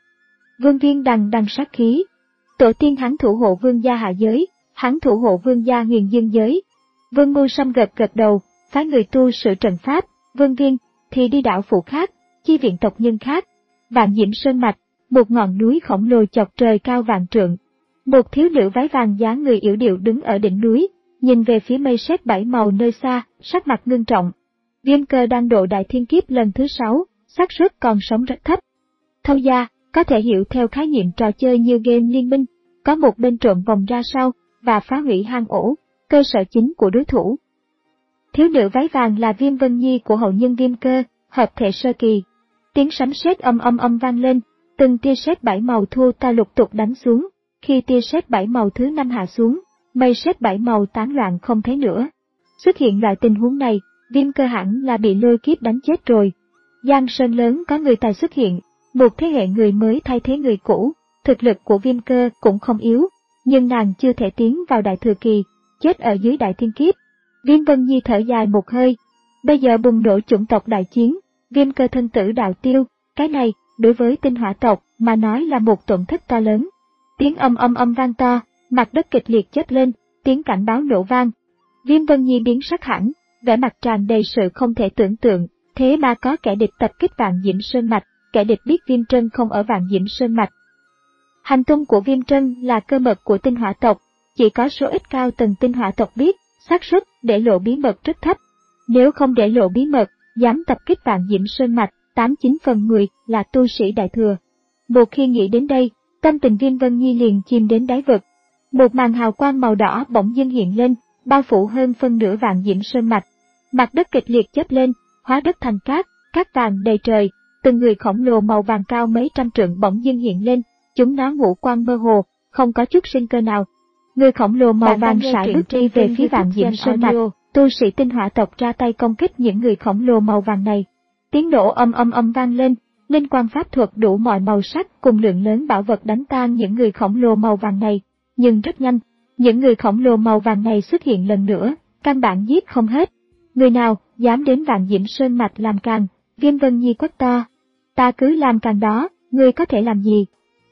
Vương Viên đằng đằng sát khí. Tổ tiên hắn thủ hộ vương gia hạ giới, hắn thủ hộ vương gia huyền dương giới. Vương Mưu Sâm gật gật đầu, phái người tu sửa trận pháp, Vương Viên thì đi đảo phụ khác, chi viện tộc nhân khác. Vạn Diễm Sơn Mạch, một ngọn núi khổng lồ chọc trời cao vạn trượng. Một thiếu nữ váy vàng dáng người yểu điệu đứng ở đỉnh núi, nhìn về phía mây sét bảy màu nơi xa, sắc mặt ngưng trọng. Viêm Cơ đang độ đại thiên kiếp lần thứ sáu, xác suất còn sống rất thấp. Thâu gia, có thể hiểu theo khái niệm trò chơi như game liên minh, có một bên trộm vòng ra sau, và phá hủy hang ổ, cơ sở chính của đối thủ. Thiếu nữ váy vàng là Viêm Vân Nhi của hậu nhân Viêm Cơ, hợp thể sơ kỳ. Tiếng sấm sét âm âm âm vang lên, từng tia sét bảy màu thô ta lục tục đánh xuống, khi tia sét bảy màu thứ năm hạ xuống, mây sét bảy màu tán loạn không thấy nữa. Xuất hiện loại tình huống này, Viêm Cơ hẳn là bị lôi kiếp đánh chết rồi. Giang Sơn lớn có người tài xuất hiện, một thế hệ người mới thay thế người cũ, thực lực của Viêm Cơ cũng không yếu, nhưng nàng chưa thể tiến vào đại thừa kỳ, chết ở dưới đại thiên kiếp. Viêm Vân Nhi thở dài một hơi, bây giờ bùng nổ chủng tộc đại chiến, Viêm Cơ thân tử đạo tiêu, cái này, đối với tinh hỏa tộc mà nói là một tổn thất to lớn. Tiếng âm âm âm vang to, mặt đất kịch liệt chớp lên, tiếng cảnh báo nổ vang. Viêm Vân Nhi biến sắc hẳn, vẻ mặt tràn đầy sự không thể tưởng tượng, thế mà có kẻ địch tập kích Vạn Diễm Sơn Mạch, kẻ địch biết Viêm Trân không ở Vạn Diễm Sơn Mạch. Hành tung của Viêm Trân là cơ mật của tinh hỏa tộc, chỉ có số ít cao tầng tinh hỏa tộc biết, xác suất để lộ bí mật rất thấp. Nếu không để lộ bí mật, dám tập kích Vạn Diễm Sơn Mạch, tám chín phần người là tu sĩ đại thừa. Một khi nghĩ đến đây, tâm tình Viêm Vân Nhi liền chìm đến đáy vực. Một màn hào quang màu đỏ bỗng dưng hiện lên, bao phủ hơn phân nửa Vạn Diễm Sơn Mạch. Mặt đất kịch liệt chớp lên, hóa đất thành cát, cát vàng đầy trời, từng người khổng lồ màu vàng cao mấy trăm trượng bỗng dưng hiện lên, chúng nó ngũ quang mơ hồ, không có chút sinh cơ nào. Người khổng lồ màu vàng sải bước đi về phía Vạn Diễm Sơn Mạch, tu sĩ tinh hỏa tộc ra tay công kích những người khổng lồ màu vàng này. Tiếng nổ âm âm âm vang lên, linh quang pháp thuật đủ mọi màu sắc cùng lượng lớn bảo vật đánh tan những người khổng lồ màu vàng này, nhưng rất nhanh, những người khổng lồ màu vàng này xuất hiện lần nữa, căn bản giết không hết. Người nào dám đến Vạn Diễm Sơn Mạch làm càng, Viêm Vân Nhi quát to. Ta cứ làm càng đó, ngươi có thể làm gì?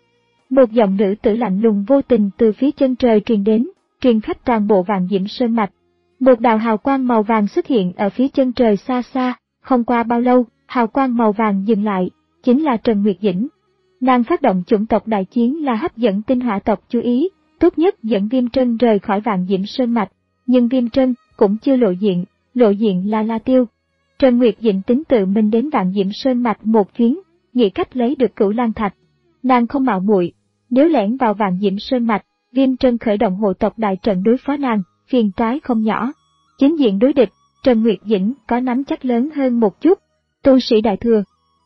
Một giọng nữ tử lạnh lùng vô tình từ phía chân trời truyền đến, truyền khắp toàn bộ Vạn Diễm Sơn Mạch. Một đạo hào quang màu vàng xuất hiện ở phía chân trời xa xa, không qua bao lâu, hào quang màu vàng dừng lại, chính là Trần Nguyệt Dĩnh. Nàng phát động chủng tộc đại chiến là hấp dẫn tinh hỏa tộc chú ý, tốt nhất dẫn Viêm Trân rời khỏi Vạn Diễm Sơn Mạch, nhưng Viêm Trân cũng chưa lộ diện, lộ diện là La Tiêu. Trần Nguyệt Dĩnh tính tự mình đến Vạn Diễm Sơn Mạch một chuyến, nghĩ cách lấy được Cửu Lan Thạch. Nàng không mạo muội, nếu lẻn vào Vạn Diễm Sơn Mạch, Viêm Trân khởi động hộ tộc đại trận đối phó nàng, phiền toái không nhỏ. Chính diện đối địch, Trần Nguyệt Dĩnh có nắm chắc lớn hơn một chút, tu sĩ đại thừa.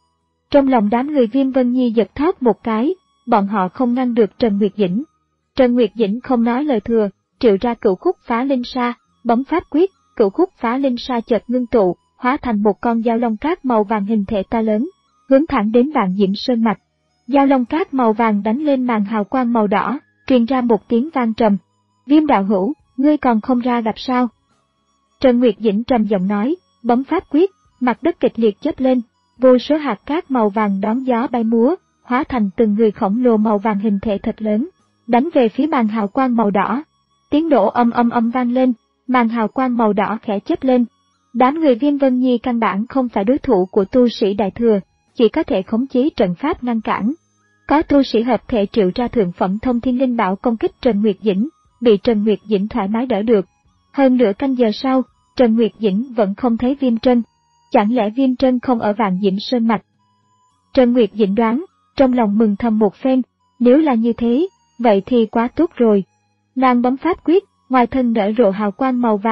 Trong lòng đám người Viêm Vân Nhi giật thót một cái, bọn họ không ngăn được Trần Nguyệt Dĩnh. Trần Nguyệt Dĩnh không nói lời thừa, triệu ra cửu khúc phá linh sa, bấm pháp quyết, cửu khúc phá linh sa chợt ngưng tụ, hóa thành một con dao long cát màu vàng hình thể to lớn, hướng thẳng đến Vạn Diễm Sơn Mạch. Dao long cát màu vàng đánh lên màn hào quang màu đỏ, truyền ra một tiếng vang trầm. Viêm đạo hữu, ngươi còn không ra gặp sao? Trần Nguyệt Dĩnh trầm giọng nói, bấm pháp quyết, mặt đất kịch liệt chớp lên, vô số hạt cát màu vàng đón gió bay múa, hóa thành từng người khổng lồ màu vàng hình thể thật lớn, đánh về phía màn hào quang màu đỏ. Tiếng nổ âm âm âm vang lên, màn hào quang màu đỏ khẽ chớp lên. Đám người Viêm Vân Nhi căn bản không phải đối thủ của tu sĩ đại thừa, chỉ có thể khống chế trận pháp ngăn cản. Có tu sĩ hợp thể triệu ra thượng phẩm thông thiên linh bảo công kích Trần Nguyệt Dĩnh, bị Trần Nguyệt Dĩnh thoải mái đỡ được. Hơn nửa canh giờ sau, Trần Nguyệt Dĩnh vẫn không thấy Viêm Trân. Chẳng lẽ Viêm Trân không ở Vạn Diễm Sơn Mạch? Trần Nguyệt Dĩnh đoán, trong lòng mừng thầm một phen, nếu là như thế, vậy thì quá tốt rồi. Nàng bấm pháp quyết, ngoài thân nở rộ hào quang màu vàng,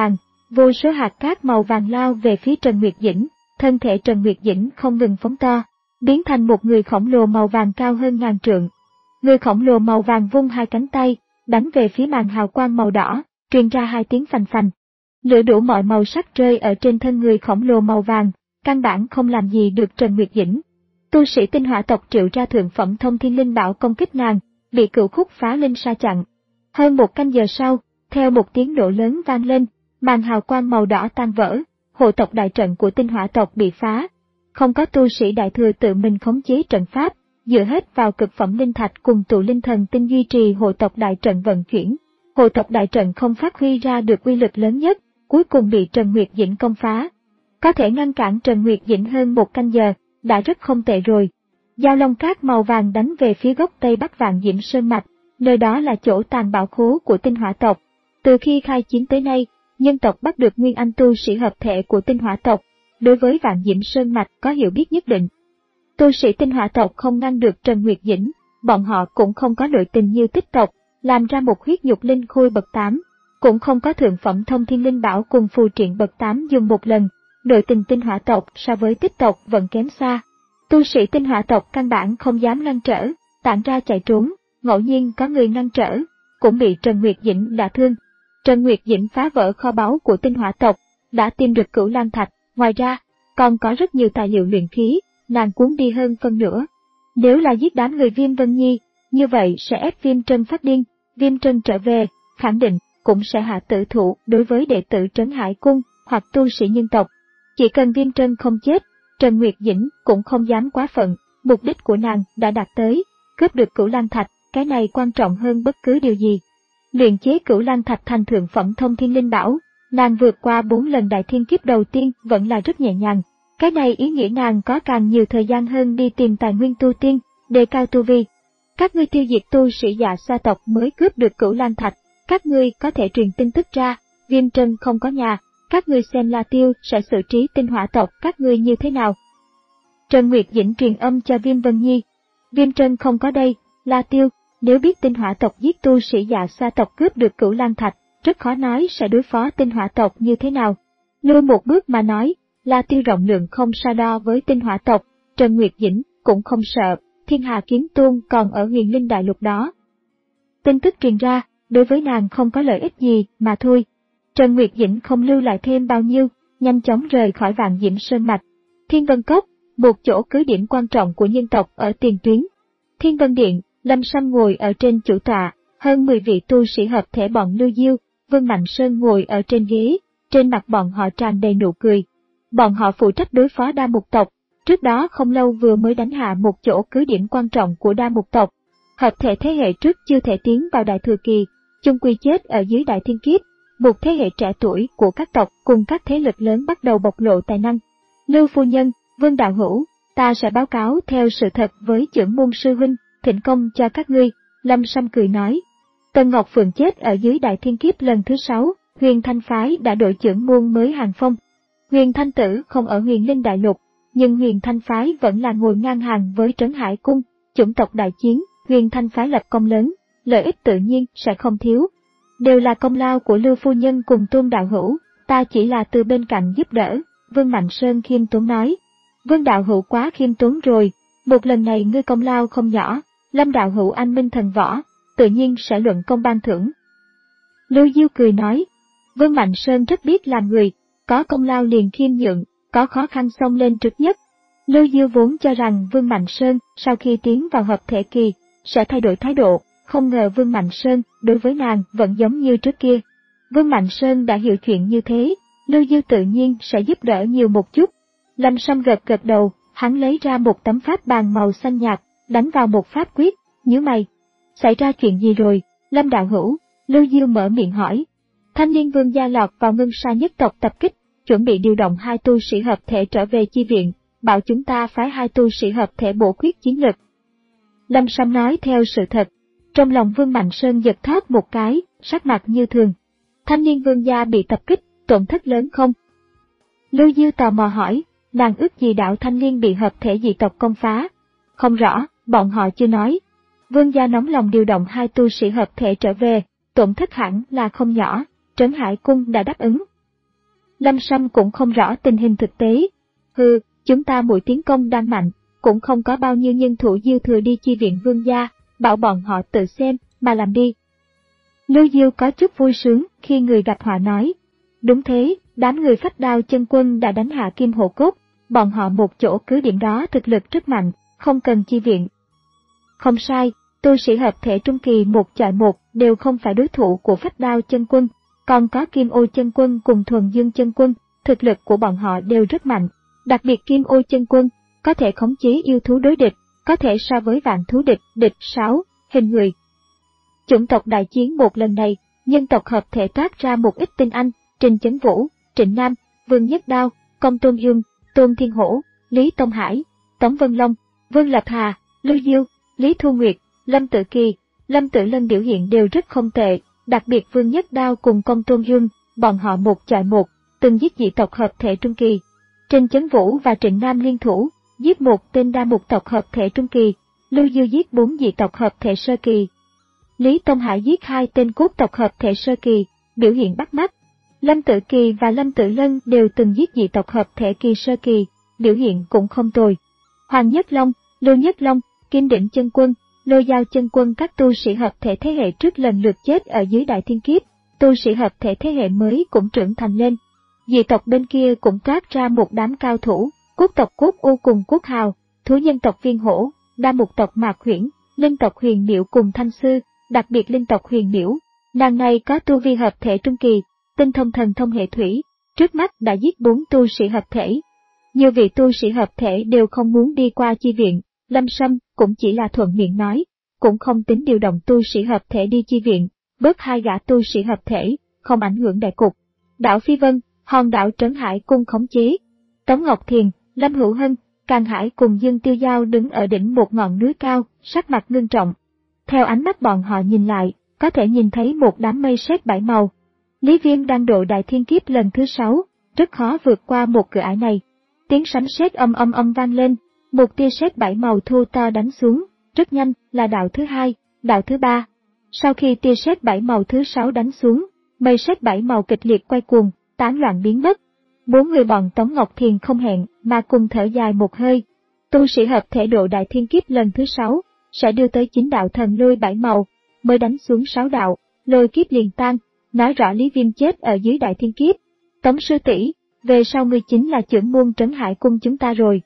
vô số hạt cát màu vàng lao về phía Trần Nguyệt Dĩnh, thân thể Trần Nguyệt Dĩnh không ngừng phóng to, biến thành một người khổng lồ màu vàng cao hơn ngàn trượng. Người khổng lồ màu vàng vung hai cánh tay, đánh về phía màn hào quang màu đỏ, truyền ra hai tiếng phành phành. Lửa đủ mọi màu sắc rơi ở trên thân người khổng lồ màu vàng, căn bản không làm gì được Trần Nguyệt Dĩnh. Tu sĩ tinh hỏa tộc triệu ra thượng phẩm thông thiên linh bảo công kích nàng, bị cửu khúc phá linh sa chặn. Hơn một canh giờ sau, theo một tiếng nổ lớn vang lên, màn hào quang màu đỏ tan vỡ, hộ tộc đại trận của tinh hỏa tộc bị phá. Không có tu sĩ đại thừa tự mình khống chế trận pháp, dựa hết vào cực phẩm linh thạch cùng tụ linh thần tinh duy trì hộ tộc đại trận vận chuyển. Hộ tộc đại trận không phát huy ra được uy lực lớn nhất, cuối cùng bị Trần Nguyệt Dĩnh công phá. Có thể ngăn cản Trần Nguyệt Dĩnh hơn một canh giờ, đã rất không tệ rồi. Dao long cát màu vàng đánh về phía gốc tây bắc Vạn Diễm Sơn Mạch, nơi đó là chỗ tàng bảo khố của tinh hỏa tộc. Từ khi khai chiến tới nay, nhân tộc bắt được nguyên anh tu sĩ hợp thể của tinh hỏa tộc, đối với Vạn Diễm Sơn Mạch có hiểu biết nhất định. Tu sĩ tinh hỏa tộc không ngăn được Trần Nguyệt Dĩnh, bọn họ cũng không có nội tình như tích tộc, làm ra một huyết nhục linh khôi bậc tám, cũng không có thượng phẩm thông thiên linh bảo cùng phù triện bậc tám dùng một lần, nội tình tinh hỏa tộc so với tích tộc vẫn kém xa. Tu sĩ tinh hỏa tộc căn bản không dám ngăn trở, tản ra chạy trốn, ngẫu nhiên có người ngăn trở, cũng bị Trần Nguyệt Dĩnh đả thương. Trần Nguyệt Dĩnh phá vỡ kho báu của tinh hỏa tộc, đã tìm được Cửu Lang Thạch, ngoài ra, còn có rất nhiều tài liệu luyện khí, nàng cuốn đi hơn phân nửa. Nếu là giết đám người Viêm Vân Nhi, như vậy sẽ ép Viêm Trân phát điên, Viêm Trân trở về, khẳng định cũng sẽ hạ tử thủ đối với đệ tử Trấn Hải Cung hoặc tu sĩ nhân tộc. Chỉ cần Viêm Trân không chết, Trần Nguyệt Dĩnh cũng không dám quá phận, mục đích của nàng đã đạt tới, cướp được Cửu Lang Thạch, cái này quan trọng hơn bất cứ điều gì. Luyện chế Cửu Lang Thạch thành thượng phẩm thông thiên linh bảo, nàng vượt qua bốn lần đại thiên kiếp đầu tiên vẫn là rất nhẹ nhàng. Cái này ý nghĩa nàng có càng nhiều thời gian hơn đi tìm tài nguyên tu tiên, đề cao tu vi. Các ngươi tiêu diệt tu sĩ Dạ Sa tộc mới cướp được Cửu Lang Thạch, các ngươi có thể truyền tin tức ra, Viêm Trân không có nhà, các ngươi xem La Tiêu sẽ xử trí tinh hỏa tộc các ngươi như thế nào. Trần Nguyệt Dĩnh truyền âm cho Viêm Vân Nhi. Viêm Trân không có đây, La Tiêu, nếu biết tinh hỏa tộc giết tu sĩ Dạ Sa tộc cướp được Cửu Lang Thạch, rất khó nói sẽ đối phó tinh hỏa tộc như thế nào. Lui một bước mà nói, La Tiêu rộng lượng không so đo với tinh hỏa tộc, Trần Nguyệt Dĩnh cũng không sợ, Thiên Hà Kiếm Tôn còn ở Huyền Linh Đại Lục đó. Tin tức truyền ra, đối với nàng không có lợi ích gì mà thôi. Trần Nguyệt Dĩnh không lưu lại thêm bao nhiêu, nhanh chóng rời khỏi Vạn Diễm Sơn Mạch. Thiên Vân Cốc, một chỗ cứ điểm quan trọng của nhân tộc ở tiền tuyến. Thiên Vân Điện, Lâm Sâm ngồi ở trên chủ tọa, hơn mười vị tu sĩ hợp thể bọn Lưu Diêu, Vương Mạnh Sơn ngồi ở trên ghế, trên mặt bọn họ tràn đầy nụ cười. Bọn họ phụ trách đối phó Đa Mục tộc, trước đó không lâu vừa mới đánh hạ một chỗ cứ điểm quan trọng của Đa Mục tộc. Hợp thể thế hệ trước chưa thể tiến vào đại thừa kỳ, chung quy chết ở dưới đại thiên kiếp, một thế hệ trẻ tuổi của các tộc cùng các thế lực lớn bắt đầu bộc lộ tài năng. Lưu phu nhân, Vương đạo hữu, ta sẽ báo cáo theo sự thật với Chưởng Môn sư huynh, thỉnh công cho các ngươi, Lâm Sâm cười nói. Tần Ngọc Phượng chết ở dưới đại thiên kiếp lần thứ sáu, Huyền Thanh phái đã đổi Chưởng Môn mới hàng phong. Huyền Thanh Tử không ở Huyền Linh Đại Lục, nhưng Huyền Thanh phái vẫn là ngồi ngang hàng với Trấn Hải Cung, chủng tộc đại chiến, Huyền Thanh phái lập công lớn, lợi ích tự nhiên sẽ không thiếu. Đều là công lao của Lưu phu nhân cùng Tôn đạo hữu, ta chỉ là từ bên cạnh giúp đỡ, Vương Mạnh Sơn khiêm tốn nói. Vương đạo hữu quá khiêm tốn rồi, một lần này ngươi công lao không nhỏ, Lâm đạo hữu anh minh thần võ, tự nhiên sẽ luận công ban thưởng. Lưu Diêu cười nói, Vương Mạnh Sơn rất biết làm người, có công lao liền khiêm nhượng, có khó khăn xông lên trước nhất. Lưu Diêu vốn cho rằng Vương Mạnh Sơn sau khi tiến vào hợp thể kỳ sẽ thay đổi thái độ, không ngờ Vương Mạnh Sơn đối với nàng vẫn giống như trước kia. Vương Mạnh Sơn đã hiểu chuyện như thế, Lưu Diêu tự nhiên sẽ giúp đỡ nhiều một chút. Lâm Sâm gật gật đầu, hắn lấy ra một tấm pháp bàn màu xanh nhạt, đánh vào một pháp quyết, nhíu mày. Xảy ra chuyện gì rồi, Lâm đạo hữu? Lưu Diêu mở miệng hỏi. Thanh niên vương gia lọt vào ngân sa nhất tộc tập kích, chuẩn bị điều động hai tu sĩ hợp thể trở về chi viện, bảo chúng ta phái hai tu sĩ hợp thể bổ khuyết chiến lực. Lâm Sâm nói theo sự thật. Trong lòng Vương Mạnh Sơn giật thót một cái, sắc mặt như thường. Thanh niên vương gia bị tập kích, tổn thất lớn không? Lưu Diêu tò mò hỏi, nàng ước gì đạo thanh niên bị hợp thể dị tộc công phá? Không rõ, bọn họ chưa nói. Vương gia nóng lòng điều động hai tu sĩ hợp thể trở về, tổn thất hẳn là không nhỏ, Trấn Hải Cung đã đáp ứng. Lâm Sâm cũng không rõ tình hình thực tế. Hừ, chúng ta mũi tiến công đang mạnh, cũng không có bao nhiêu nhân thủ dư thừa đi chi viện vương gia, bảo bọn họ tự xem, mà làm đi. Lưu Diêu có chút vui sướng khi người gặp họa nói. Đúng thế, đám người Phách Đao Chân Quân đã đánh hạ Kim Hổ Cốt, bọn họ một chỗ cứ điểm đó thực lực rất mạnh, không cần chi viện. Không sai, tu sĩ hợp thể trung kỳ một chọi một đều không phải đối thủ của Phách Đao Chân Quân, còn có Kim Ô Chân Quân cùng Thuần Dương Chân Quân, thực lực của bọn họ đều rất mạnh, đặc biệt Kim Ô Chân Quân có thể khống chế yêu thú đối địch, có thể so với vạn thú địch, địch sáu, hình người. Chủng tộc đại chiến một lần này, nhân tộc hợp thể toát ra một ít tinh anh, Trình Chấn Vũ, Trịnh Nam, Vương Nhất Đao, Công Tôn Dương, Tôn Thiên Hổ, Lý Tông Hải, Tống Vân Long, Vương Lập Hà, Lưu Diêu, Lý Thu Nguyệt, Lâm Tử Kỳ, Lâm Tử Lân biểu hiện đều rất không tệ, đặc biệt Vương Nhất Đao cùng Công Tôn Dương, bọn họ một chọi một, từng giết dị tộc hợp thể trung kỳ. Trình Chấn Vũ và Trịnh Nam liên thủ, giết một tên đa mục tộc hợp thể trung kỳ, Lưu Diêu giết bốn dị tộc hợp thể sơ kỳ. Lý Tông Hải giết hai tên cốt tộc hợp thể sơ kỳ, biểu hiện bắt mắt. Lâm Tử Kỳ và Lâm Tử Lân đều từng giết dị tộc hợp thể kỳ sơ kỳ, biểu hiện cũng không tồi. Hoàng Nhất Long, Lưu Nhất Long, Kim Đỉnh Chân Quân, Lôi Giao Chân Quân các tu sĩ hợp thể thế hệ trước lần lượt chết ở dưới Đại Thiên Kiếp, tu sĩ hợp thể thế hệ mới cũng trưởng thành lên. Dị tộc bên kia cũng toát ra một đám cao thủ, cốt tộc Cốt U cùng Cốt Hào, thú nhân tộc Viên Hổ, đa mục tộc Mạc Huyễn, linh tộc Huyền Miệu cùng Thanh Sư, đặc biệt linh tộc Huyền Miễu, nàng này có tu vi hợp thể trung kỳ, tinh thông thần thông hệ thủy, trước mắt đã giết bốn tu sĩ hợp thể. Nhiều vị tu sĩ hợp thể đều không muốn đi qua chi viện, Lâm Sâm cũng chỉ là thuận miệng nói, cũng không tính điều động tu sĩ hợp thể đi chi viện, bớt hai gã tu sĩ hợp thể, không ảnh hưởng đại cục. Đảo Phi Vân, hòn đảo Trấn Hải cung khống chế. Tống Ngọc Thiền, Lâm Hữu Hân, Càn Hải cùng Dương Tiêu Giao đứng ở đỉnh một ngọn núi cao, sắc mặt ngưng trọng. Theo ánh mắt bọn họ nhìn lại, có thể nhìn thấy một đám mây sét bảy màu. Lý Viêm đang độ Đại Thiên Kiếp lần thứ sáu, rất khó vượt qua một cửa ải này. Tiếng sấm sét âm âm âm vang lên, một tia sét bảy màu thu to đánh xuống, rất nhanh là đạo thứ hai, đạo thứ ba. Sau khi tia sét bảy màu thứ sáu đánh xuống, mây sét bảy màu kịch liệt quay cuồng, tán loạn biến mất. Bốn người bọn Tống Ngọc Thiền không hẹn mà cùng thở dài một hơi. Tu sĩ hợp thể độ Đại Thiên Kiếp lần thứ sáu sẽ đưa tới chín đạo thần lôi bảy màu, mới đánh xuống sáu đạo, lôi kiếp liền tan, nói rõ Lý Viêm chết ở dưới Đại Thiên Kiếp. Tống sư tỷ, về sau ngươi chính là trưởng môn Trấn Hải cung chúng ta rồi.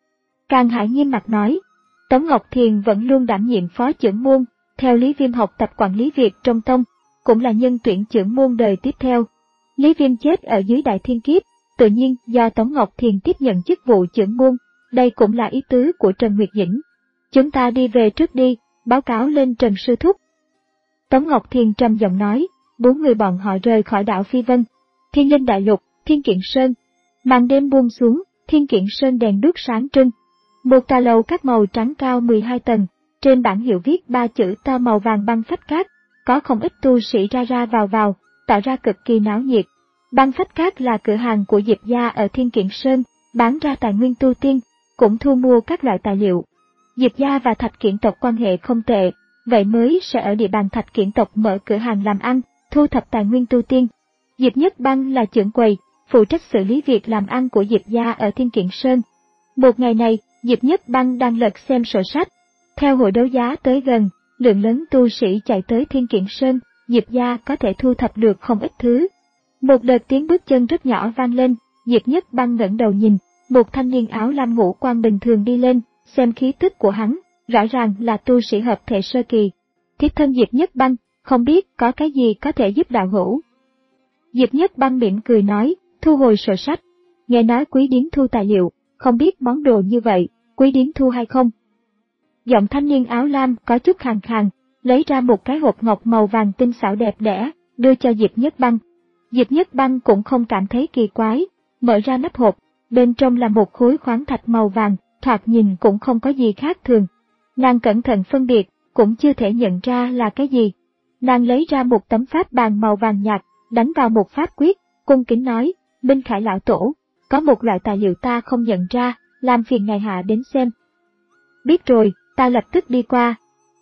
Càn Hải nghiêm mặt nói. Tống Ngọc Thiền vẫn luôn đảm nhiệm phó trưởng môn, theo Lý Viêm học tập quản lý việc trong tông, cũng là nhân tuyển trưởng môn đời tiếp theo. Lý Viêm chết ở dưới Đại Thiên Kiếp, tự nhiên do Tống Ngọc Thiền tiếp nhận chức vụ trưởng môn, đây cũng là ý tứ của Trần Nguyệt Dĩnh. Chúng ta đi về trước đi, báo cáo lên Trần Sư Thúc. Tống Ngọc Thiền trầm giọng nói, bốn người bọn họ rời khỏi đảo Phi Vân. Thiên Linh Đại Lục, Thiên Kiện Sơn. Màn đêm buông xuống, Thiên Kiện Sơn đèn đuốc sáng trưng. Một tòa lầu các màu trắng cao mười hai tầng, trên bảng hiệu viết ba chữ to màu vàng Băng Phách Cát, có không ít tu sĩ ra ra vào vào, tạo ra cực kỳ náo nhiệt. Băng Phách Cát là cửa hàng của Diệp gia ở Thiên Kiện Sơn, bán ra tài nguyên tu tiên, cũng thu mua các loại tài liệu. Diệp gia và Thạch Kiển tộc quan hệ không tệ, vậy mới sẽ ở địa bàn Thạch Kiển tộc mở cửa hàng làm ăn, thu thập tài nguyên tu tiên. Diệp Nhất Băng là trưởng quầy, phụ trách xử lý việc làm ăn của Diệp gia ở Thiên Kiện Sơn. Một ngày này, Diệp Nhất Băng đang lật xem sổ sách. Theo hội đấu giá tới gần, lượng lớn tu sĩ chạy tới Thiên Kiện Sơn, Diệp gia có thể thu thập được không ít thứ. Một đợt tiếng bước chân rất nhỏ vang lên, Diệp Nhất Băng ngẩng đầu nhìn, một thanh niên áo lam ngũ quan bình thường đi lên, xem khí tức của hắn, rõ ràng là tu sĩ hợp thể sơ kỳ. Thiếp thân Diệp Nhất Băng, không biết có cái gì có thể giúp đạo hữu. Diệp Nhất Băng mỉm cười nói, thu hồi sổ sách. Nghe nói Quý Điếm thu tài liệu, không biết món đồ như vậy, Quý Điếm thu hay không? Giọng thanh niên áo lam có chút khàn khàn, lấy ra một cái hộp ngọc màu vàng tinh xảo đẹp đẽ, đưa cho Diệp Nhất Băng. Diệp Nhất Băng cũng không cảm thấy kỳ quái, mở ra nắp hộp, bên trong là một khối khoáng thạch màu vàng, thoạt nhìn cũng không có gì khác thường. Nàng cẩn thận phân biệt, cũng chưa thể nhận ra là cái gì. Nàng lấy ra một tấm pháp bàn màu vàng nhạt, đánh vào một pháp quyết, cung kính nói, Minh Khải lão tổ, có một loại tài liệu ta không nhận ra, làm phiền ngài hạ đến xem. Biết rồi, ta lập tức đi qua.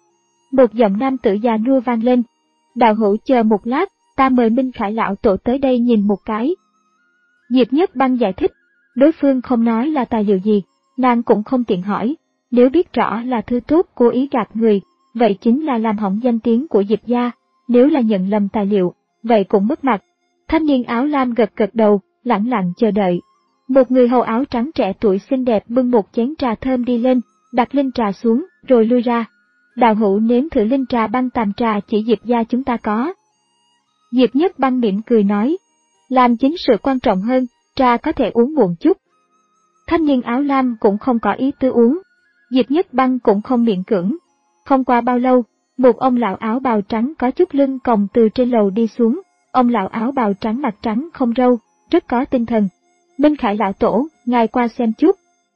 Một giọng nam tử già nua vang lên, đạo hữu chờ một lát, ta mời Minh Khải lão tổ tới đây nhìn một cái. Diệp Nhất Băng giải thích, đối phương không nói là tài liệu gì, nàng cũng không tiện hỏi, nếu biết rõ là thứ tốt cố ý gạt người, vậy chính là làm hỏng danh tiếng của Diệp gia, nếu là nhận lầm tài liệu, vậy cũng mất mặt. Thanh niên áo lam gật gật đầu, lẳng lặng chờ đợi. Một người hầu áo trắng trẻ tuổi xinh đẹp bưng một chén trà thơm đi lên, đặt linh trà xuống, rồi lui ra. Đạo hữu nếm thử linh trà băng tàm trà chỉ Diệp gia chúng ta có. Diệp Nhất Băng mỉm cười nói, làm chính sự quan trọng hơn, trà có thể uống muộn chút. Thanh niên áo lam cũng không có ý tư uống. Diệp Nhất Băng cũng không miễn cưỡng. Không qua bao lâu, một ông lão áo bào trắng có chút lưng còng từ trên lầu đi xuống. Ông lão áo bào trắng mặt trắng không râu, rất có tinh thần. Minh Khải lão tổ, ngài qua xem chút.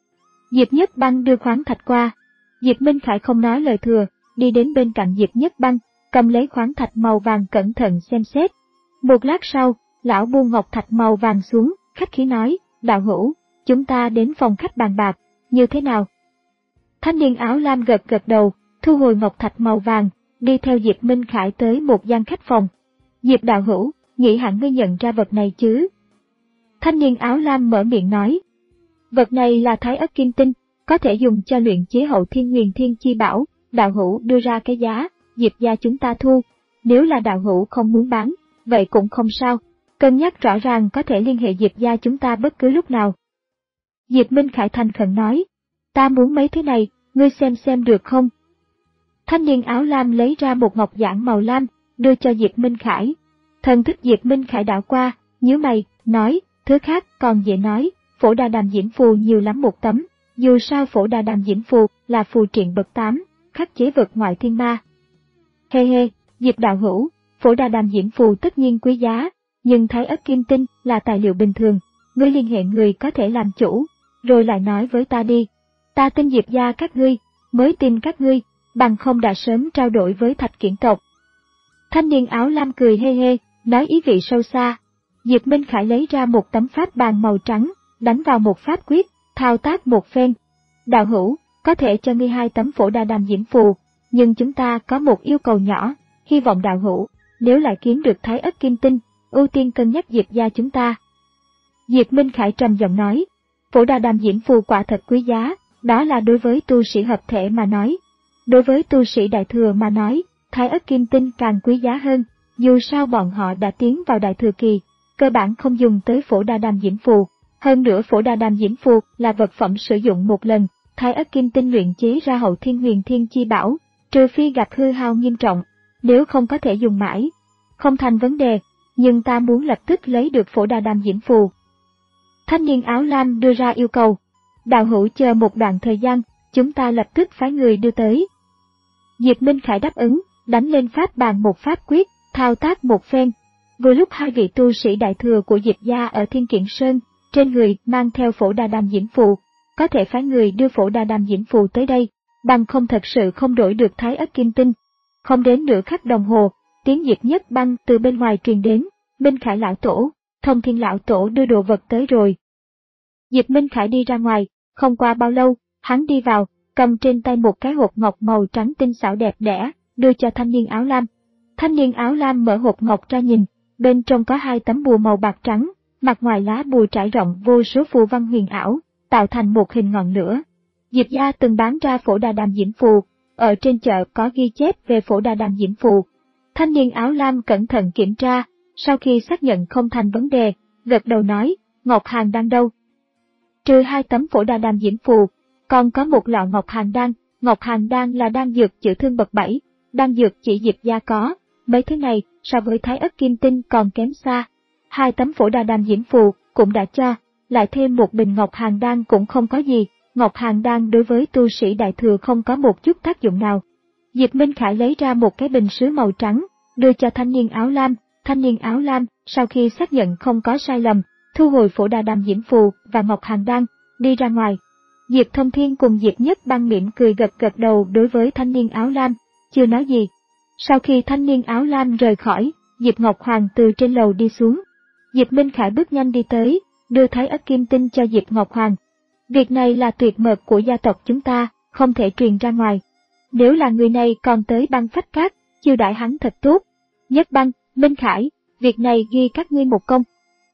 Diệp Nhất Băng đưa khoáng thạch qua. Diệp Minh Khải không nói lời thừa, đi đến bên cạnh Diệp Nhất Băng, cầm lấy khoáng thạch màu vàng cẩn thận xem xét. Một lát sau, lão buông ngọc thạch màu vàng xuống, khách khí nói, đạo hữu, chúng ta đến phòng khách bàn bạc, như thế nào? Thanh niên áo lam gật gật đầu, thu hồi ngọc thạch màu vàng, đi theo Diệp Minh Khải tới một gian khách phòng. Diệp đạo hữu, nghĩ hẳn ngươi nhận ra vật này chứ? Thanh niên áo lam mở miệng nói. Vật này là Thái Ất Kim Tinh, có thể dùng cho luyện chế hậu thiên huyền thiên chi bảo, đạo hữu đưa ra cái giá, Diệp gia chúng ta thu. Nếu là đạo hữu không muốn bán, vậy cũng không sao, cân nhắc rõ ràng có thể liên hệ Diệp gia chúng ta bất cứ lúc nào. Diệp Minh Khải thành khẩn nói, ta muốn mấy thứ này, ngươi xem xem được không? Thanh niên áo lam lấy ra một ngọc giản màu lam, đưa cho Diệp Minh Khải. Thần thức Diệp Minh Khải đảo qua, nhíu mày, nói, thứ khác còn dễ nói, phổ đà đàm diễm phù nhiều lắm một tấm, dù sao phổ đà đàm diễm phù là phù triện bậc tám, khắc chế vực ngoại thiên ma. Hê hê, Diệp đạo hữu, phổ đà đàm diễm phù tất nhiên quý giá, nhưng Thái Ất Kim Tinh là tài liệu bình thường, ngươi liên hệ người có thể làm chủ, rồi lại nói với ta đi. Ta tin Diệp gia các ngươi, mới tin các ngươi, bằng không đã sớm trao đổi với Thạch Kiển tộc. Thanh niên áo lam cười hê hê, nói ý vị sâu xa. Diệp Minh Khải lấy ra một tấm pháp bàn màu trắng, đánh vào một pháp quyết, thao tác một phen. Đạo hữu, có thể cho ngươi hai tấm phổ đà đàm diễm phù, nhưng chúng ta có một yêu cầu nhỏ, hy vọng đạo hữu, nếu lại kiếm được Thái Ất Kim Tinh, ưu tiên cân nhắc Diệp gia chúng ta. Diệp Minh Khải trầm giọng nói, phổ đà đàm diễm phù quả thật quý giá, đó là đối với tu sĩ hợp thể mà nói. Đối với tu sĩ đại thừa mà nói, Thái Ất Kim Tinh càng quý giá hơn, dù sao bọn họ đã tiến vào đại thừa kỳ, cơ bản không dùng tới phổ đà đàm diễm phù. Hơn nữa phổ đà đàm diễm phù là vật phẩm sử dụng một lần, Thái Ất Kim Tinh luyện chế ra hậu thiên huyền thiên chi bảo, trừ phi gặp hư hao nghiêm trọng, nếu không có thể dùng mãi. Không thành vấn đề, nhưng ta muốn lập tức lấy được phổ đà đàm diễm phù. Thanh niên áo lam đưa ra yêu cầu. Đạo hữu chờ một đoạn thời gian, chúng ta lập tức phái người đưa tới. Diệp Minh Khải đáp ứng, đánh lên pháp bàn một pháp quyết, thao tác một phen. Vừa lúc hai vị tu sĩ đại thừa của Diệp gia ở Thiên Kiện Sơn, trên người mang theo phổ đà đàm diễm phù, có thể phái người đưa phổ đà đàm diễm phù tới đây, bằng không thật sự không đổi được Thái Ất Kim Tinh. Không đến nửa khắc đồng hồ, tiếng Diệp Nhất Băng từ bên ngoài truyền đến, Minh Khải lão tổ, Thông Thiên lão tổ đưa đồ vật tới rồi. Diệp Minh Khải đi ra ngoài, không qua bao lâu, hắn đi vào, cầm trên tay một cái hộp ngọc màu trắng tinh xảo đẹp đẽ, đưa cho thanh niên áo lam. Thanh niên áo lam mở hộp ngọc ra nhìn, bên trong có hai tấm bùa màu bạc trắng, mặt ngoài lá bùa trải rộng vô số phù văn huyền ảo, tạo thành một hình ngọn lửa. Diệp gia từng bán ra phổ đà đàm diễm phù, ở trên chợ có ghi chép về phổ đà đàm diễm phù. Thanh niên áo lam cẩn thận kiểm tra, sau khi xác nhận không thành vấn đề, gật đầu nói, Ngọc Hàn Đan đâu? Trừ hai tấm phổ đà đàm diễm phù, còn có một lọ Ngọc Hàn Đan. Ngọc Hàn Đan là đan dược chữa thương bậc bảy, đan dược chỉ Diệp gia có, mấy thứ này so với Thái Ất Kim Tinh còn kém xa. Hai tấm phổ đà đàm diễm phù cũng đã cho, lại thêm một bình Ngọc Hàn Đan cũng không có gì. Ngọc Hàn Đan đối với tu sĩ đại thừa không có một chút tác dụng nào. Diệp Minh Khải lấy ra một cái bình sứ màu trắng, đưa cho thanh niên áo lam. Thanh niên áo lam, sau khi xác nhận không có sai lầm, thu hồi phổ đà đàm diễm phù và Ngọc Hàn Đan, đi ra ngoài. Diệp Thông Thiên cùng Diệp Nhất Băng mỉm cười gật gật đầu đối với thanh niên áo lam, chưa nói gì. Sau khi thanh niên áo lam rời khỏi, Diệp Ngọc Hoàng từ trên lầu đi xuống. Diệp Minh Khải bước nhanh đi tới, đưa Thái Ất Kim Tinh cho Diệp Ngọc Hoàng. Việc này là tuyệt mật của gia tộc chúng ta, không thể truyền ra ngoài. Nếu là người này còn tới Băng Phách Các, chiêu đãi hắn thật tốt. Nhất Băng, Minh Khải, việc này ghi các ngươi một công.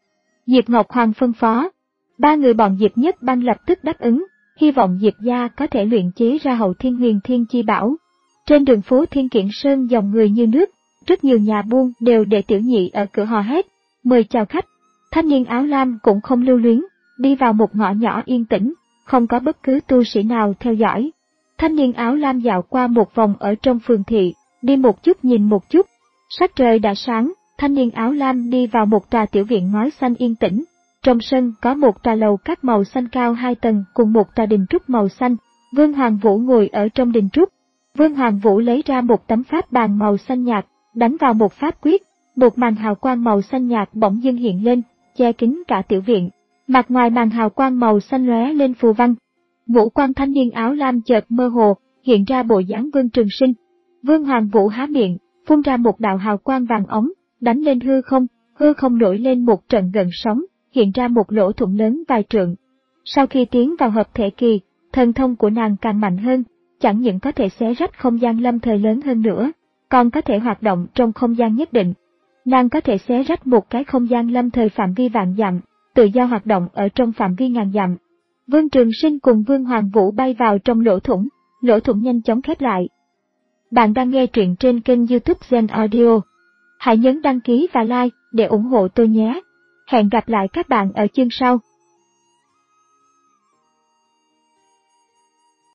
Diệp Ngọc Hoàng phân phó. Ba người bọn Diệp Nhất Bang lập tức đáp ứng, hy vọng Diệp gia có thể luyện chế ra Hậu Thiên Huyền Thiên Chi Bảo. Trên đường phố Thiên Kiển Sơn dòng người như nước, rất nhiều nhà buôn đều để tiểu nhị ở cửa hò hét, mời chào khách. Thanh niên áo lam cũng không lưu luyến, đi vào một ngõ nhỏ yên tĩnh, không có bất cứ tu sĩ nào theo dõi. Thanh niên áo lam dạo qua một vòng ở trong phường thị, đi một chút nhìn một chút. Sắc trời đã sáng, thanh niên áo lam đi vào một tòa tiểu viện ngói xanh yên tĩnh. Trong sân có một tòa lầu các màu xanh cao hai tầng cùng một tòa đình trúc màu xanh. Vương Hoàng Vũ ngồi ở trong đình trúc. Vương Hoàng Vũ lấy ra một tấm pháp bàn màu xanh nhạt, đánh vào một pháp quyết, một màn hào quang màu xanh nhạt bỗng dưng hiện lên, che kín cả tiểu viện. Mặt ngoài màn hào quang màu xanh lóe lên phù văn. Ngũ quan thanh niên áo lam chợt mơ hồ, hiện ra bộ dáng Vương Trường Sinh. Vương Hoàng Vũ há miệng, phun ra một đạo hào quang vàng ống, đánh lên hư không, hư không nổi lên một trận gợn sóng, hiện ra một lỗ thủng lớn vài trượng. Sau khi tiến vào hợp thể kỳ, thần thông của nàng càng mạnh hơn, chẳng những có thể xé rách không gian lâm thời lớn hơn nữa, còn có thể hoạt động trong không gian nhất định. Nàng có thể xé rách một cái không gian lâm thời phạm vi vạn dặm, tự do hoạt động ở trong phạm vi ngàn dặm. Vương Trường Sinh cùng Vương Hoàng Vũ bay vào trong lỗ thủng, lỗ thủng nhanh chóng khép lại. Bạn đang nghe truyện trên kênh YouTube Gen Audio. Hãy nhấn đăng ký và like để ủng hộ tôi nhé. Hẹn gặp lại các bạn ở chương sau.